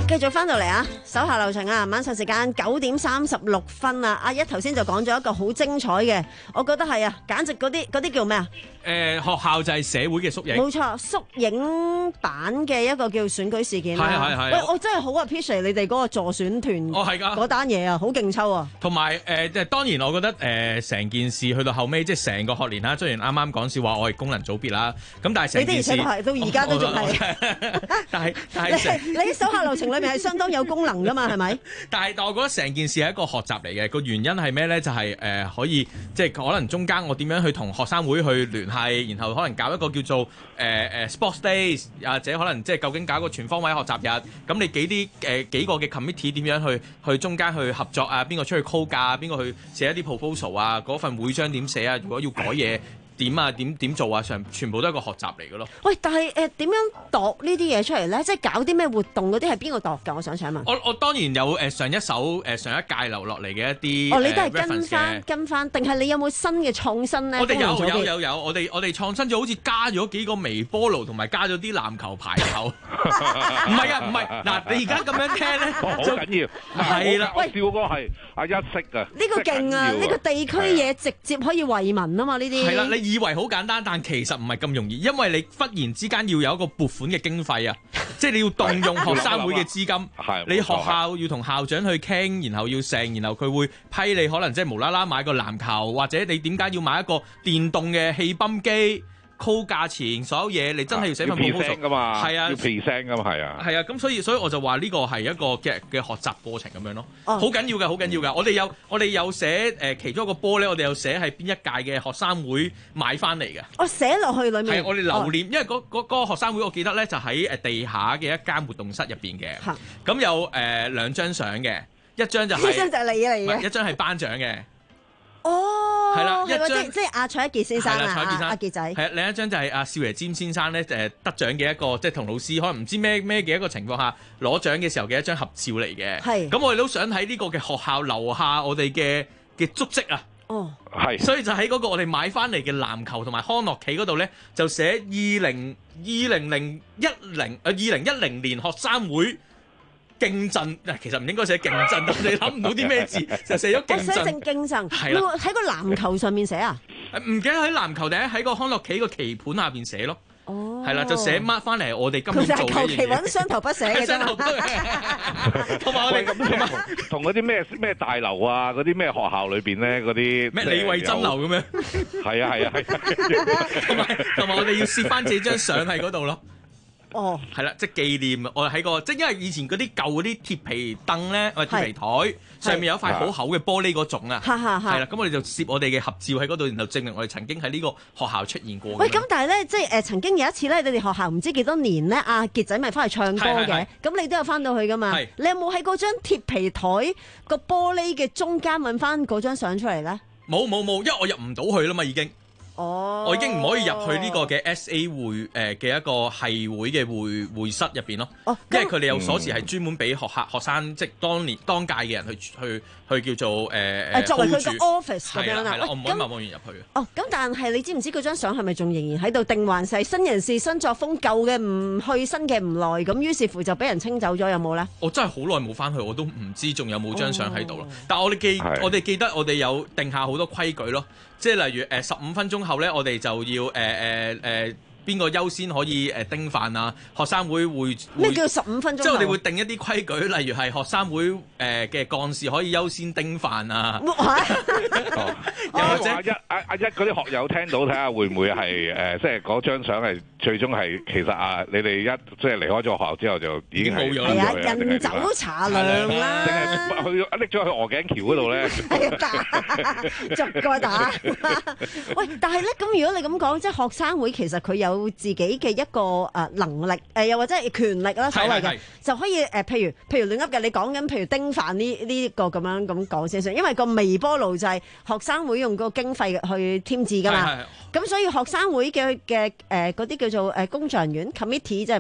繼續翻到嚟啊！手下留情啊！晚上時間九點三十六分啊！阿一頭先就講咗一個好精彩嘅，我覺得係啊，簡直嗰啲嗰啲叫咩啊？ 誒、呃，學校就係社會嘅縮影。 冇錯，縮影版嘅一個叫選舉事件啦。係係係。喂，我真係好 appreciate 你哋嗰個助選團。 哦，係㗎。 嗰單嘢啊，好勁抽啊！ 同埋誒，即係當然，我覺得誒成、呃、件事去到後尾，即係成個學年啦。雖然啱啱講笑話，我係功能組別啦，咁但係成件事， 你哋而且到而家都仲係。 但係但係你喺手下留情裏面係相當有功能㗎嘛？係咪？ 但係但我覺得成件事係一個學習嚟嘅。個原因係咩咧？就係、是、誒、呃、可以即係可能中間我點樣去同學生會去聯繫，然後可能搞一個叫做誒誒、呃、Sports Days，或者可能即係究竟搞一個全方位學習日。咁你幾啲誒、呃、幾個嘅 committee 點樣去去中間去合作啊？邊個出去 call 價？邊個去寫一啲 proposal 啊？嗰份會章點寫啊？如果要改嘢。點啊點點做啊，上全部都係一個學習嚟嘅咯。 喂，但係誒點樣度呢啲嘢出嚟咧？即係搞啲咩活動嗰啲係邊個度㗎？我想請問。 我我當然有誒上一首誒上一屆留落嚟嘅一啲。 哦，你都係跟翻跟翻，定係你有冇新嘅創新咧？ 我哋有有有有，我哋我哋創新咗，好似加咗幾個微波爐，同埋加咗啲籃球排球。唔係啊，唔係嗱，你而家咁樣聽咧， 好緊要。 係啦， 喂，笑嗰個係阿一識啊。 呢個勁啊！呢個地區嘢直接可以惠民啊嘛，呢啲。 係啦，你以為好簡單，但其實唔係咁容易，因為你忽然之間要有一個撥款嘅經費啊，即係你要動用學生會嘅資金，你學校要同校長去傾，然後要成，然後佢會批你，可能即係無啦啦買個籃球，或者你點解要買一個電動嘅氣泵機？call 價錢，所有嘢你真係要寫份 proposal 噶嘛？ 係啊， 要 present 噶嘛？係啊， 係啊，咁所以所以我就話呢個係一個嘅嘅學習過程咁樣咯，好緊要嘅，好緊要嘅。我哋有我哋有寫誒其中一個波咧，我哋有寫係邊一屆嘅學生會買翻嚟嘅。 我寫落去裡面。 係我哋留念，因為嗰嗰嗰個學生會，我記得咧就喺誒地下嘅一間活動室入邊嘅。咁有誒兩張相嘅，一張就係一張就係你嚟嘅， 一張係頒獎嘅。 哦， 係啦，一張即即係阿蔡一傑先生啊，阿傑仔。係啊，另一張就係阿少爺詹先生咧，誒得獎嘅一個，即係同老師可能唔知咩咩嘅一個情況下攞獎嘅時候嘅一張合照嚟嘅。係。咁我哋都想喺呢個嘅學校留下我哋嘅嘅足跡啊。 哦。 係。 所以就喺嗰個我哋買翻嚟嘅籃球同埋康樂棋嗰度咧，就寫二零二零零一零誒二零一零年學生會。競爭嗱，其實唔應該寫競爭，但你諗唔到啲咩字，就寫咗競爭。 我寫正競爭， 係啦， 喺個籃球上面寫啊？ 唔記得喺籃球定喺個康樂棋個棋盤下邊寫咯。 哦， 係啦，就寫 mark 翻嚟，我哋今年做嘅嘢。 求其揾雙頭筆寫嘅啫。 同埋我哋咁同埋同嗰啲咩咩大樓啊，嗰啲咩學校裏邊咧，嗰啲咩李慧珍樓咁樣。 係啊係啊係。 同埋同埋我哋要攝翻自己張相喺嗰度咯。 哦， 係啦，即係紀念我喺個，即係因為以前嗰啲舊嗰啲鐵皮凳咧，或者鐵皮台上面有一塊好厚嘅玻璃嗰種啊，係啦，咁我哋就攝我哋嘅合照喺嗰度，然後證明我哋曾經喺呢個學校出現過。 喂，咁但係咧，即係誒曾經有一次咧，你哋學校唔知幾多年咧，阿傑仔咪翻去唱歌嘅，咁你都有翻到去噶嘛？你有冇喺嗰張鐵皮台個玻璃嘅中間揾翻嗰張相出嚟咧？ 冇冇冇，因為我入唔到去啦嘛，已經。 哦， 我已經唔可以入去呢個嘅 S A 會誒嘅一個系會嘅會會室入邊咯。哦，因為佢哋有鎖匙係專門俾學客學生，即係當年當屆嘅人去去去叫做誒誒、呃、 作為佢個 office 咁樣啦。 係啦，我唔可以貿貿然入去。 哦，咁但係你知唔知嗰張相係咪仲仍然喺度？定還是新人事新作風，舊嘅唔去，新嘅唔來，咁於是乎就俾人清走咗，有冇咧？ 我真係好耐冇翻去，我都唔知仲有冇張相喺度咯。但係我哋記我哋記得我哋有定下好多規矩咯。即係例如誒十五分鐘後咧，我哋就要誒誒誒邊個優先可以誒叮飯啊？學生會會咩叫十五分鐘？ 即係我哋會定一啲規矩，例如係學生會誒嘅幹事可以優先叮飯啊。 又或者阿一阿阿一嗰啲學友聽到睇下會唔會係誒，即係嗰張相係最終係其實啊，你哋一即係離開咗學校之後就已經係冇咗啦。 係啊，人走茶涼啦。 定係去拎咗去鵝頸橋嗰度咧？ 逐個打。喂，但係咧，咁如果你咁講，即係學生會其實佢有自己嘅一個誒能力，誒又或者係權力啦，所謂嘅就可以誒，譬如譬如亂噏嘅，你講緊譬如叮飯呢呢個咁樣咁講先算，因為個微波爐就係學生會用個經費去添置噶嘛，咁所以學生會嘅嘅誒嗰啲叫做誒工作人員 committee 即係咩啊？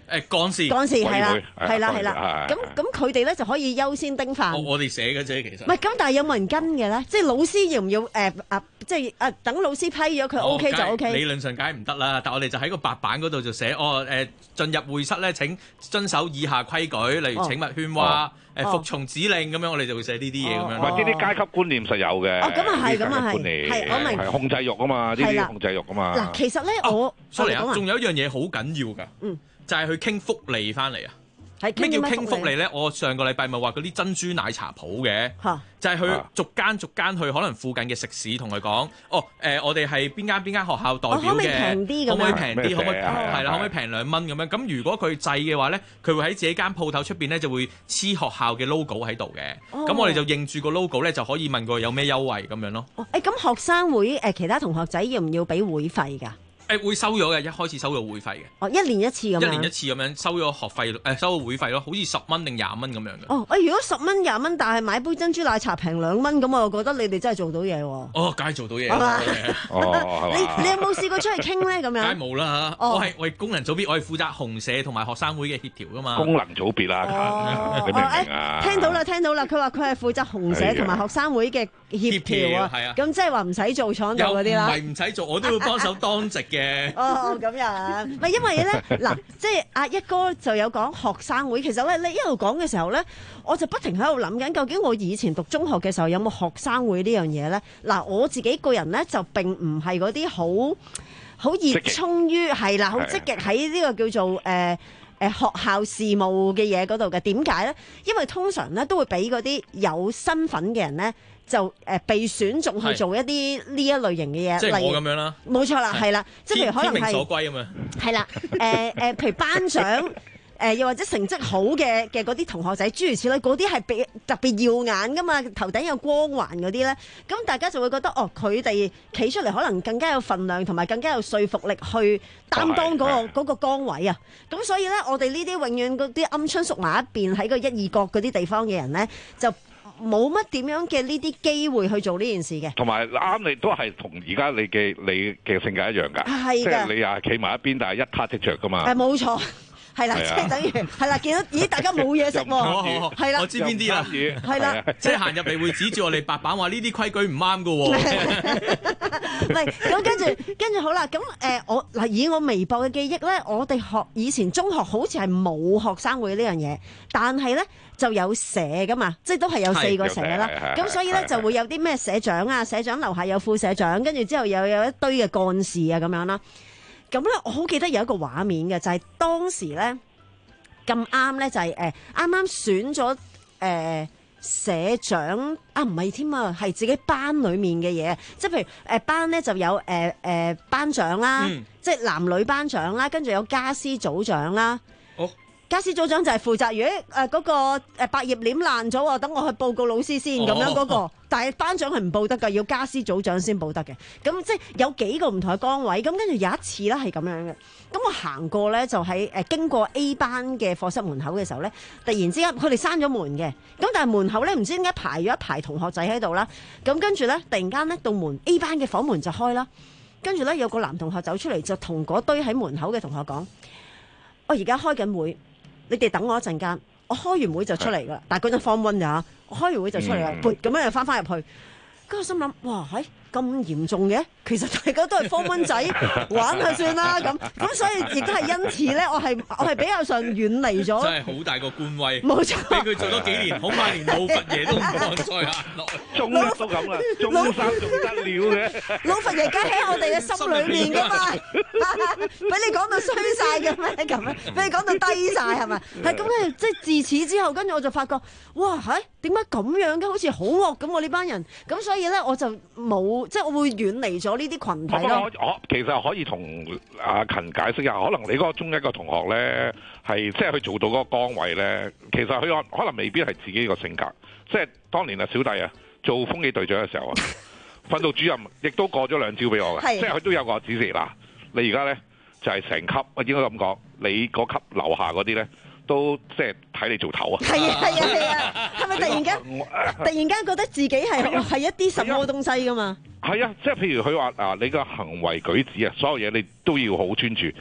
誒幹事， 幹事係啦，係啦，係啦。咁咁佢哋咧就可以優先叮飯。 我哋寫嘅啫，其實。 唔係咁，但係有冇人跟嘅咧？即係老師要唔要誒啊？即係啊，等老師批咗佢 OK 就 OK。 理論上梗係唔得啦，但係我哋就喺個白板嗰度就寫哦誒，進入會室咧請遵守以下規矩，例如請勿喧嘩。誒服從指令咁樣，我哋就會寫呢啲嘢咁樣。 唔係呢啲階級觀念實有嘅。 哦，咁啊係，咁啊係，係我明。 係控制欲啊嘛，呢啲控制欲啊嘛。 嗱，其實咧我 ，sorry啊，仲有一樣嘢好緊要㗎，嗯，就係去傾福利翻嚟啊。咩叫傾福利咧？我上個禮拜咪話嗰啲珍珠奶茶鋪嘅，就係去逐間逐間去可能附近嘅食肆同佢講，哦誒，我哋係邊間邊間學校代表嘅，可唔可以平啲？可唔可以平啲？可唔可以係啦？可唔可以平兩蚊咁樣？咁如果佢制嘅話咧，佢會喺自己間鋪頭出邊咧就會黐學校嘅 logo 喺度嘅。咁我哋就認住個 logo 咧，就可以問佢有咩優惠咁樣咯。 誒咁學生會誒其他同學仔要唔要俾會費㗎？ 誒會收咗嘅，一開始收咗會費嘅。 哦，一年一次咁樣。一年一次咁樣收咗學費，誒、呃、收咗會費咯，好似十蚊定廿蚊咁樣嘅。 哦，誒如果十蚊廿蚊，但係買杯珍珠奶茶平兩蚊，咁我覺得你哋真係做到嘢喎。 哦，梗係做到嘢。 係嘛？ 哦， 你你有冇試過出去傾咧？咁樣。梗係冇啦。我係我係工人組別，我係負責紅社同埋學生會嘅協調噶嘛。 功能組別啊， 哦、 你明唔明啊？ 聽到啦，聽到啦，佢話佢係負責紅社同埋學生會嘅協調啊。係啊。咁即係話唔使做廠度嗰啲啦。 又唔係唔使做，我都要幫手當值嘅。 哦。咁樣，唔係因為咧嗱，即係阿一哥就有講學生會，其實咧你一路講嘅時候咧，我就不停喺度諗緊，究竟我以前讀中學嘅時候有冇學生會呢樣嘢咧？嗱，我自己個人咧就並唔係嗰啲好好熱衷於係啦，好積極喺呢個叫做誒誒、呃呃、學校事務嘅嘢嗰度嘅。點解咧？因為通常咧都會俾嗰啲有身份嘅人咧。就誒被選中去做一啲呢一類型嘅嘢， 即係我咁樣啦。 冇錯啦，係啦，即係譬如可能係天命所歸咁樣。 係啦，誒誒，譬如班長，誒又或者成績好嘅嘅嗰啲同學仔，諸如此類，嗰啲係比特別耀眼噶嘛，頭頂有光環嗰啲咧，咁大家就會覺得哦，佢哋企出嚟可能更加有份量，同埋更加有說服力去擔當嗰個嗰個崗位啊。咁所以咧，我哋呢啲永遠嗰啲鵪鶉縮埋一邊喺個一二角嗰啲地方嘅人咧，就冇乜點樣嘅呢啲機會去做呢件事嘅，同埋啱你都係同而家你嘅你嘅性格一樣㗎， 係即係你啊企埋一邊，但係一撻即着㗎嘛。 誒冇錯，係啦，即係等於係啦，見到咦大家冇嘢食喎，係啦， 我知邊啲啦， 係啦， 即係行入嚟會指住我哋白板話呢啲規矩唔啱㗎喎。 唔係咁跟住跟住好啦，咁誒我嗱以我微博嘅記憶咧，我哋學以前中學好似係冇學生會呢樣嘢，但係咧。就有社噶嘛，即係都係有四個社啦。咁所以咧就會有啲咩社長啊，社長樓下有副社長，跟住之後又有一堆嘅幹事啊咁樣啦。咁咧我好記得有一個畫面嘅，就係、是、當時咧咁啱咧就係誒啱啱選咗誒、呃、社長啊，唔係添啊，係自己班裡面嘅嘢，即係譬如誒、呃、班咧就有誒誒、呃呃、班長啦，嗯、即係男女班長啦，跟住有家師組長啦。 哦。 家師組長就係負責，如果誒嗰個誒百葉簾爛咗喎，等我去報告老師先咁樣嗰個，但係班長係唔報得㗎，要家師組長先報得嘅。咁即係有幾個唔同嘅崗位，咁跟住有一次咧係咁樣嘅。咁我行過咧就喺誒經過 A 班嘅課室門口嘅時候咧，突然之間佢哋閂咗門嘅，咁但係門口咧唔知點解排咗一排同學仔喺度啦。咁跟住咧突然間咧道門 A 班嘅房門就開啦，跟住咧有個男同學走出嚟就同嗰堆喺門口嘅同學講：我而家開緊會。你哋等我一陣間，我開完會就出嚟噶啦。但係嗰陣 form one 咋，我開完會就出嚟啦，撥咁樣又翻返入去。跟住我心諗，哇，係咁嚴重嘅？其實大家都係 form one 仔玩下算啦咁。咁所以亦都係因此咧，我係我係比較上遠離咗。 真係好大個官威， 冇錯。 俾佢做多幾年，恐怕連老佛爺都唔放再行落。 中一都咁啦，中三仲得了嘅。 老佛爺梗喺我哋嘅心裏面噶嘛，俾你講到衰晒嘅咩咁咧？俾你講到低晒係咪？係咁咧，即係自此之後，跟住我就發覺，哇，係點解咁樣嘅？好似好惡咁喎呢班人。咁所以咧，我就冇即係我會遠離咗呢啲群體咯。 我我其實可以同阿勤解釋下，可能你嗰個中一個同學咧，係即係佢做到嗰個崗位咧，其實佢可可能未必係自己個性格。即係當年啊，小弟啊做風紀隊長嘅時候啊，訓導主任亦都過咗兩招俾我嘅，即係佢都有個指示嗱，你而家咧就係、是、成級，我應該咁講，你嗰級樓下嗰啲咧。都即係睇你做頭啊！ 係啊係啊係啊！係咪突然間突然間覺得自己係係一啲什麼東西噶嘛？ 係啊，即係譬如佢話啊，你個行為舉止啊，所有嘢你都要好專注。即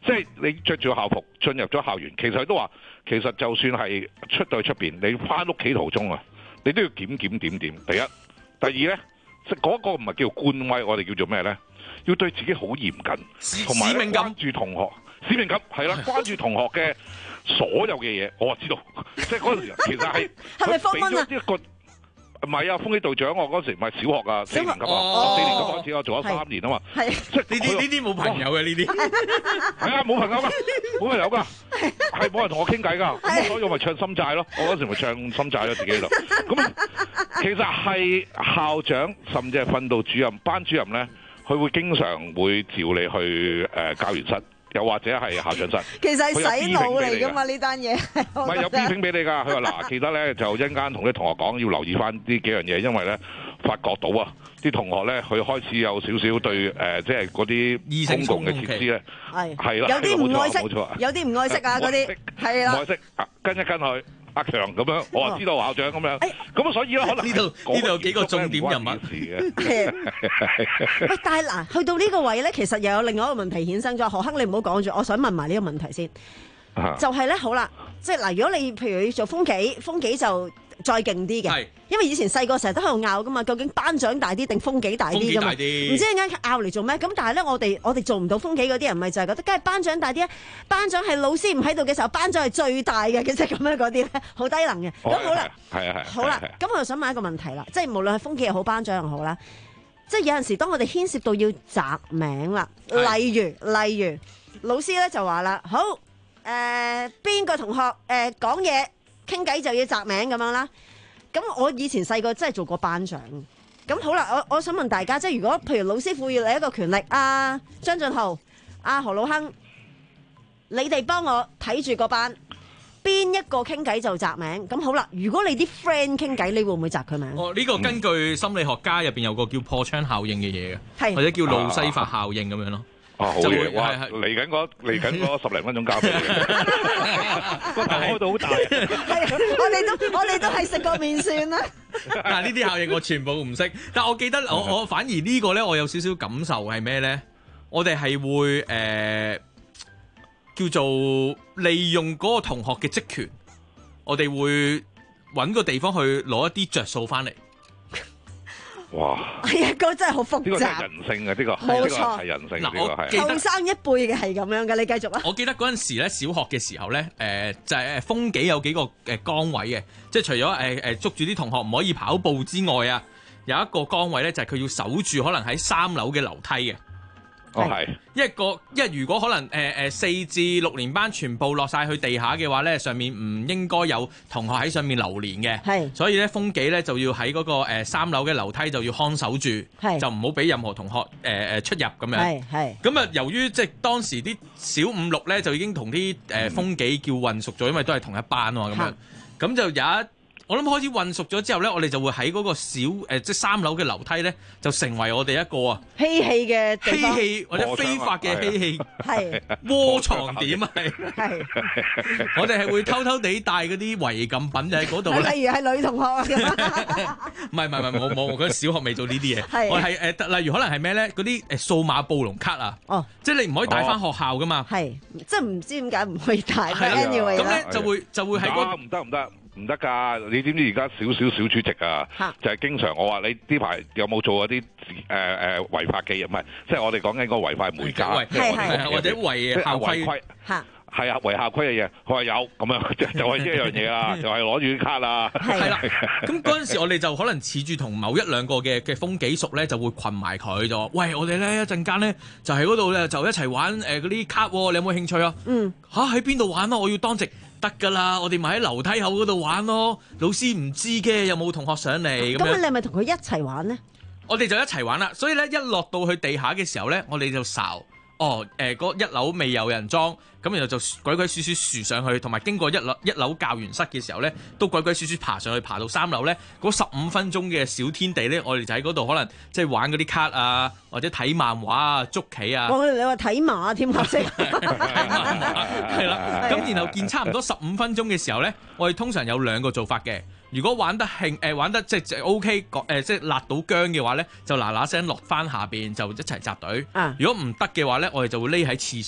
即係你着住校服進入咗校園，其實佢都話，其實就算係出到去出邊，你翻屋企途中啊，你都要檢檢點點。第一，第二咧，即係嗰個唔係叫官威，我哋叫做咩咧？要對自己好嚴謹，同埋關注同學。使命感係啦，關注同學嘅所有嘅嘢，我知道。即係嗰陣時其實係係咪方蚊啊？ 一個唔係啊，風紀隊長我嗰時唔係小學啊，四年級啊，四年級開始我做咗三年啊嘛。係即係呢啲呢啲冇朋友嘅呢啲。 係啊，冇朋友噶，冇朋友噶，係冇人同我傾偈噶。咁所以我咪唱心債咯。我嗰時咪唱心債咗自己喺度。咁其實係校長甚至係訓導主任、班主任咧，佢會經常會召你去誒、呃、教員室。又或者係校長室， 其實係洗腦嚟㗎嘛呢單嘢。 唔係有 briefing 俾你㗎，佢話嗱，記得咧就一陣間同啲同學講，要留意翻呢幾樣嘢，因為咧發覺到啊，啲同學咧佢開始有少少對誒、呃，即係嗰啲公共嘅設施咧，係係啦， 有啲唔愛惜， 冇錯， 有啲唔愛惜啊嗰啲，係啦， 唔愛惜，跟一跟去。阿強咁樣，我話知道校長咁樣，咁啊所以咧可能呢度呢度有幾個重點人物嘅。喂，但係嗱，去到呢個位咧，其實又有另外一個問題衍生咗。何亨，你唔好講住，我想問埋呢個問題先。就係咧，好啦，即係嗱，如果你譬如要做風紀，風紀就再勁啲嘅，因為以前細個成日都喺度拗噶嘛，究竟班長大啲定風紀大啲噶嘛？唔知點解拗嚟做咩？咁但係咧，我哋我哋做唔到風紀嗰啲人，咪就係覺得梗係班長大啲啊！班長係老師唔喺度嘅時候，班長係最大嘅，其實咁樣嗰啲咧，好低能嘅。咁好啦， 係啊係。 好啦，咁我就想問一個問題啦，即係無論係風紀又好，班長又好啦，即係有陣時當我哋牽涉到要擇名啦，例如例如老師咧就話啦，好誒邊個同學誒講嘢傾偈就要擇名咁樣啦。咁我以前細個真係做過班長，咁好啦，我我想問大家，即係如果譬如老師賦予你一個權力，啊張俊浩、阿何老亨，你哋幫我睇住個班，邊一個傾偈就擇名。咁好啦，如果你啲 friend 傾偈，你會唔會擇佢名？ 哦，呢個根據心理學家入邊有個叫破窗效應嘅嘢嘅，或者叫路西法效應咁樣咯。 啊，好嘢！哇，嚟緊嗰嚟緊嗰十零分鐘交俾你，個頭開到好大。 係，我哋都我哋都係食過麵線啦。 嗱，呢啲效應我全部唔識，但係我記得我我反而呢個咧，我有少少感受係咩咧？我哋係會誒叫做利用嗰個同學嘅職權，我哋會揾個地方去攞一啲着數翻嚟。 哇！ 係啊，個真係好複雜。 呢個係人性嘅，呢個冇錯係人性。 嗱，我記得後生一輩嘅係咁樣嘅，你繼續啊。 我記得嗰陣時咧，小學嘅時候咧，誒、呃、就係誒風紀有幾個誒崗位嘅，即係除咗誒誒捉住啲同學唔可以跑步之外啊，有一個崗位咧就係佢要守住可能喺三樓嘅樓梯嘅。 哦，係一個，因為如果可能誒誒四至六年班全部落晒去地下嘅話咧，上面唔應該有同學喺上面留連嘅，係，所以咧風紀咧就要喺嗰個誒三樓嘅樓梯就要看守住，係，就唔好俾任何同學誒誒出入咁樣，係係。咁啊，由於即係當時啲小五六咧就已經同啲誒風紀叫混熟咗，因為都係同一班啊嘛，咁樣，咁就有一。我諗開始混熟咗之後咧，我哋就會喺嗰個小誒、呃、即係三樓嘅樓梯咧，就成為我哋一個啊嬉戲嘅嬉戲或者非法嘅嬉戲，係窩藏點啊！係我哋係會偷偷地帶嗰啲違禁品就喺嗰度咧。 例如係女同學啊， 唔係唔係唔係，我冇我嗰小學未做呢啲嘢。我係誒、呃，例如可能係咩咧？嗰啲誒數碼暴龍卡啊，哦，即係你唔可以帶翻學校噶嘛。係，即係唔知點解唔可以帶。 anyway 咁咧就會就會喺嗰唔得唔得。唔得㗎！你知唔知而家少少小主席啊？就係經常我話你呢排有冇做嗰啲誒誒違法嘅嘢？唔係，即係我哋講緊個違法媒介， 係係或者違校規嚇。係啊，違校規嘅嘢，佢話有咁樣，就就係呢一樣嘢啦，就係攞住啲卡啦。 係啦，咁嗰陣時我哋就可能似住同某一兩個嘅嘅風紀熟咧，就會群埋佢就話：喂，我哋咧一陣間咧就喺嗰度咧就一齊玩誒嗰啲卡，你有冇興趣啊？嗯，嚇喺邊度玩啊？我要當值。得㗎啦，我哋咪喺樓梯口嗰度玩咯。老師唔知嘅，有冇同學上嚟咁樣？ 咁你係咪同佢一齊玩呢？ 我哋就一齊玩啦。所以咧，一落到去地下嘅時候咧，我哋就睄。哦，誒、呃，嗰一樓未有人裝，咁然後就鬼鬼祟祟豎上去，同埋經過一樓一樓教員室嘅時候咧，都鬼鬼祟祟爬上去，爬到三樓咧，嗰十五分鐘嘅小天地咧，我哋就喺嗰度可能即係玩嗰啲卡啊，或者睇漫畫啊、捉棋啊。 我你話睇馬添啊，識睇漫畫係啦。咁然後見差唔多十五分鐘嘅時候咧，我哋通常有兩個做法嘅。如果玩得興誒、呃、玩得即係 O K 誒即係辣到薑嘅話咧，就嗱嗱聲落翻下邊就一齊集隊。啊、如果唔得嘅話咧，我哋就會匿喺廁所，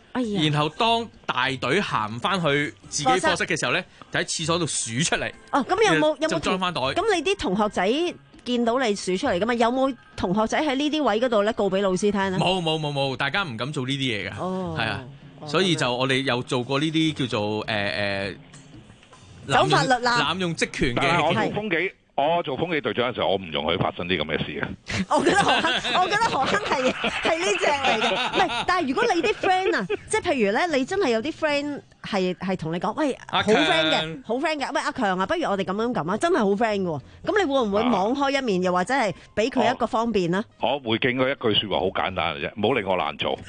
哎呀！ 然後當大隊行翻去自己課室嘅時候咧，就喺廁所度數出嚟。 哦，咁有冇有冇裝翻袋？ 咁你啲同學仔見到你數出嚟噶嘛？有冇同學仔喺呢啲位嗰度咧告俾老師聽咧？ 冇冇冇冇，大家唔敢做呢啲嘢㗎。 哦， 係啊，所以就我哋有做過呢啲叫做誒誒走法律啦， 濫用職權嘅。 但係我做風紀，我做風紀隊長嘅時候，我唔容許發生啲咁嘅事嘅。 我覺得何坑，我覺得何坑係係呢隻嚟嘅。唔係，但係如果你啲 friend 啊，即係譬如咧，你真係有啲 friend 係係同你講，喂，好 friend 嘅，好 friend 嘅，喂阿強啊，不如我哋咁樣咁啊，真係好 friend 嘅。咁你會唔會網開一面，又或者係俾佢一個方便呢？ 我回敬佢一句説話，好簡單嘅啫，唔好令我難做。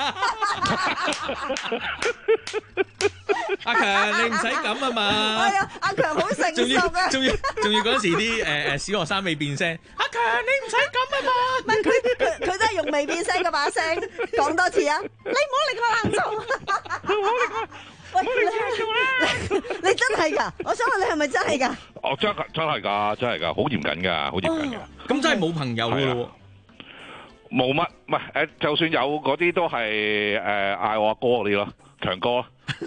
阿強，你唔使咁啊嘛！ 係啊，阿強好成熟啊！ 仲要仲要嗰陣時啲誒誒小學生未變聲，阿強你唔使咁啊嘛！ 唔係佢佢佢都係用未變聲嗰把聲講多次啊！你唔好令我難做，唔好令我喂你你真係㗎！我想問你係咪真係㗎？ 哦，真真係㗎，真係㗎，好嚴謹㗎，好嚴謹㗎。 咁真係冇朋友㗎喎。 冇乜，唔係誒，就算有嗰啲都係誒嗌我阿哥嗰啲咯，強哥。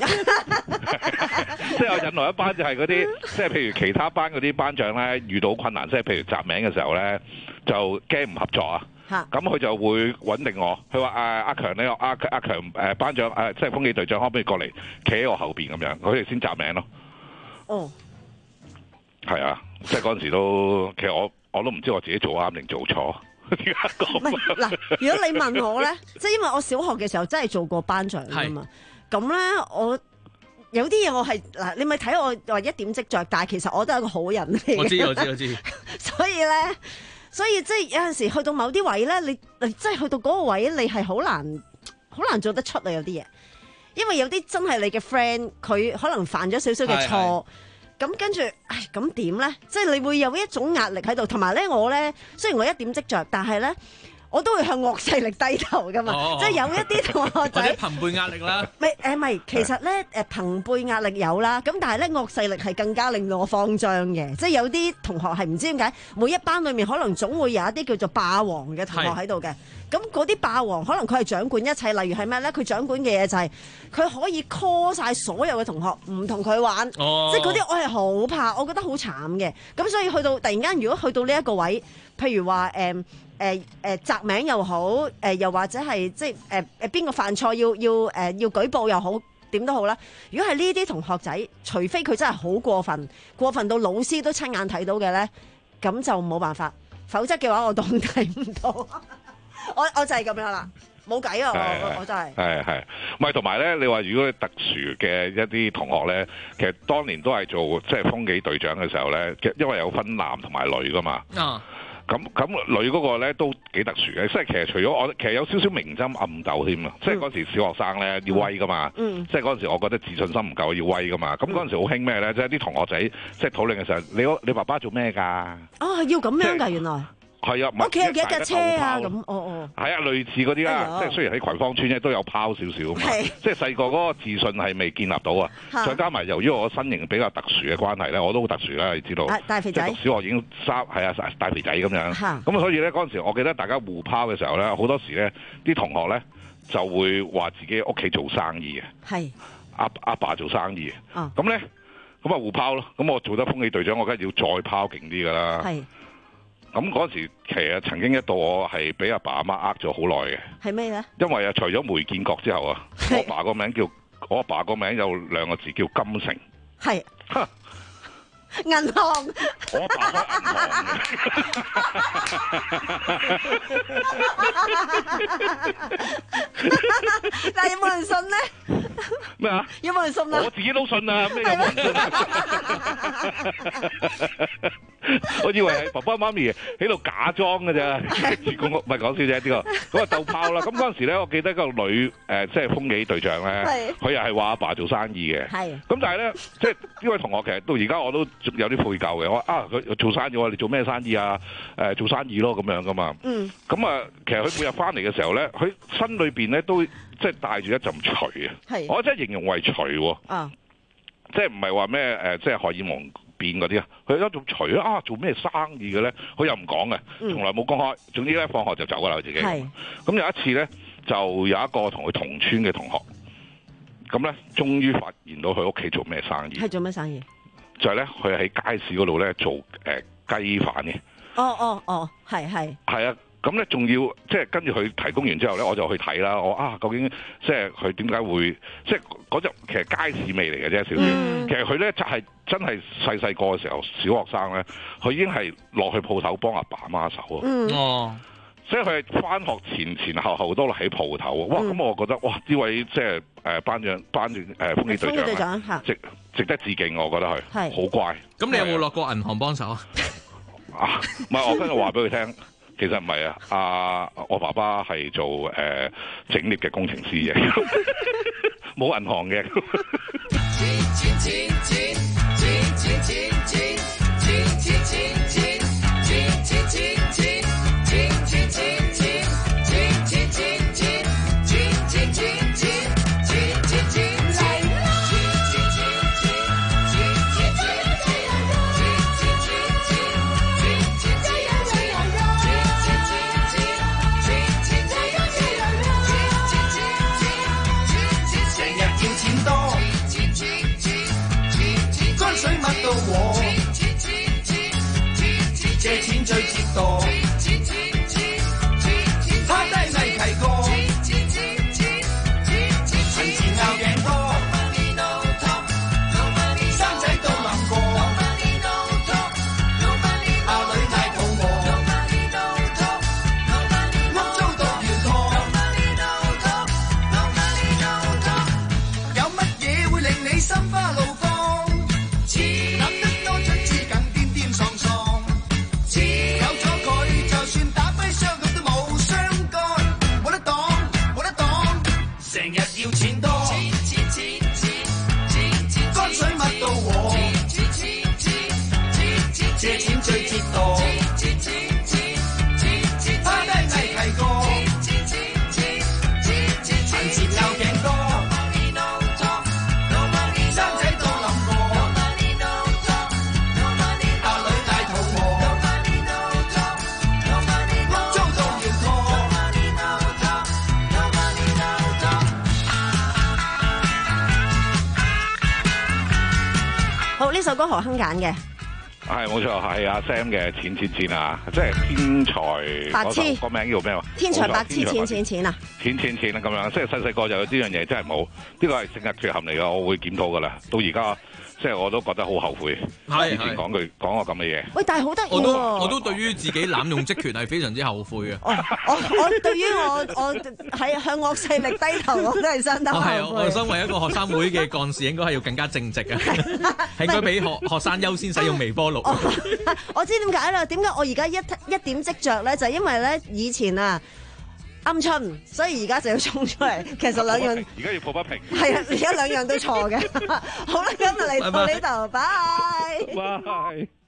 即係我引來一班就係嗰啲，即係譬如其他班嗰啲班長咧遇到困難，即係譬如集名嘅時候咧，就驚唔合作啊。咁佢就會穩定我，佢話誒阿強呢，阿阿強誒班長誒，即係風紀隊長，可唔可以過嚟企喺我後邊咁樣，佢哋先集名咯。 哦， 係啊，即係嗰陣時都，其實我我都唔知我自己做啱定做錯。 唔係嗱，如果你問我咧，即係因為我小學嘅時候真係做過班長㗎嘛，咁咧我有啲嘢我係嗱，你咪睇我話一點即着，但係其實我都係一個好人嚟嘅。 我知我知我知。 所以咧，所以即係有陣時去到某啲位咧，你你即係去到嗰個位，你係好難好難做得出啊！有啲嘢，因為有啲真係你嘅 friend，佢可能犯咗少少嘅錯。咁跟住，唉，咁點咧？即係你會有一種壓力喺度，同埋咧，我咧雖然我一點即着，但係咧，我都會向惡勢力低頭噶嘛。哦、即係有一啲同學仔， 或者朋輩壓力啦。 咪誒咪，其實咧誒朋輩壓力有啦，咁但係咧惡勢力係更加令到我慌張嘅。即係有啲同學係唔知點解，每一班裡面可能總會有一啲叫做霸王嘅同學喺度嘅。咁嗰啲霸王可能佢係掌管一切，例如係咩咧？佢掌管嘅嘢就係佢可以 call 晒所有嘅同學，唔同佢玩，哦、即係嗰啲我係好怕，我覺得好慘嘅。咁所以去到突然間，如果去到呢一個位，譬如話誒誒誒摘名又好，誒、呃、又或者係即係誒誒邊個犯錯要要誒、呃、要舉報又好，點都好啦。如果係呢啲同學仔，除非佢真係好過分，過分到老師都親眼睇到嘅咧，咁就冇辦法。否則嘅話，我當睇唔到。我我就係咁樣啦，冇計啊！我我真係係係，唔係同埋咧？你話如果你特殊嘅一啲同學咧，其實當年都係做即係風紀隊長嘅時候咧，因為有分男同埋女噶嘛。啊，咁咁女嗰個咧都幾特殊嘅，即係其實除咗我，其實有少少明爭暗鬥添啊！即係嗰時小學生咧要威噶嘛，嗯、即係嗰陣時我覺得自信心唔夠要威噶嘛。咁嗰陣時好興咩咧？即係啲同學仔即係討論嘅時候，你你爸爸做咩㗎？啊， 要咁樣㗎，原來。 係啊， 屋企有幾架車啊？咁哦哦， 係啊，類似嗰啲啦，即係雖然喺葵芳村咧都有拋少少嘛，即係細個嗰個自信係未建立到啊。再加埋由於我身形比較特殊嘅關係咧，我都好特殊啦，你知道。 大肥仔。 即係讀小學已經三係啊大肥仔咁樣。咁所以咧嗰陣時，我記得大家互拋嘅時候咧，好多時咧啲同學咧就會話自己屋企做生意嘅。係。阿阿爸做生意嘅。咁咧咁啊互拋咯。咁我做得風紀隊長，我梗係要再拋勁啲㗎啦。係。咁嗰時其實曾經一度我係俾阿爸阿媽呃咗好耐嘅。係咩咧？因為啊，除咗梅建國之後啊，我阿爸個名叫我阿爸個名有兩個字叫金城。係。 銀行。 我阿爸開銀行嘅。但係有冇人信咧？ 咩啊？ 有冇人信啊？ 我自己都信啊！咩有冇人信啊？我以為係爸爸媽咪喺度假裝㗎咋，住公屋唔係講笑啫，呢個咁啊鬥炮啦！咁嗰陣時咧，我記得個女誒即係風紀隊長咧，佢又係話阿爸做生意嘅。係。咁但係咧，即係呢位同學其實到而家我都有啲悔疚嘅。我話啊，佢做生意，我哋做咩生意啊？誒做生意咯咁樣噶嘛。嗯。咁啊，其實佢每日翻嚟嘅時候咧，佢身裏邊咧都即係帶住一陣除啊。係。我真係形容為除喎。啊。即係唔係話咩誒？即係荷爾蒙變嗰啲啊，佢一種除啊，做咩生意嘅咧？佢又唔講嘅，從來冇公開。總之咧，放學就走㗎啦，佢自己。係。咁有一次咧，就有一個同佢同村嘅同學， 咁咧終於發現到佢屋企做咩生意。 係做咩生意？ 就係咧，佢喺街市嗰度咧做誒、呃、雞飯嘅。 哦哦哦，係係。係啊。咁咧仲要即係跟住佢提供完之後咧，我就去睇啦。我啊，究竟即係佢點解會即係嗰隻其實街市味嚟嘅啫，少少。嗯、其實佢咧就係真係細細個嘅時候，小學生咧，佢已經係落去鋪頭幫阿爸媽手啊。嗯、哦，所以佢係返學前前後後都喺鋪頭。哇！咁、嗯、我覺得哇，呢位即係誒班長班長誒風紀隊長啊，值值得致敬，我覺得佢係好乖。 咁你有冇落過銀行幫手啊？ 啊，唔係我跟住話俾佢聽。其實唔係啊，啊我爸爸係做誒、呃、整 lift 嘅工程師嘅，冇銀行嘅。 借錢最折墮，趴低危契過，陳詞拗頸多，生仔都諗過，阿女嗌肚餓，屋租到要拖，有乜嘢會令你心花怒放？諗得多準至更癲癲喪喪。有咗佢，就算打跛雙腳都冇傷幹，冇得擋，冇得擋，成日要錢多，錢錢錢錢錢錢，乾水乜都和，錢錢錢錢，借錢最折墮，錢錢錢錢錢，趴低危契過，錢錢錢錢錢，陳詞拗頸多。 好，呢首歌何亨揀嘅？ 係冇錯，係阿 Sam 嘅《錢錢錢》啊，即係天才白痴個名叫咩話？ 天才白痴錢錢錢啊！ 錢錢錢啊咁樣，即係細細個就有呢樣嘢，真係冇，呢個係性格缺陷嚟㗎，我會檢討㗎啦。到而家即係我都覺得好後悔，以前講句講個咁嘅嘢。 喂，但係好得意喎！ 我都我都對於自己濫用職權係非常之後悔嘅。 我我我對於我我喺向惡勢力低頭，我都係相當後悔。 係啊，我身為一個學生會嘅幹事，應該係要更加正直啊，係應該俾學學生優先使用微波爐。 我知點解啦，點解我而家一一點即着咧，就係因為咧以前啊鵪鶉，所以而家就要衝出嚟。其實兩樣而家要抱不平。 係啊，而家兩樣都錯嘅。好啦，今日嚟到呢度，拜拜。 拜。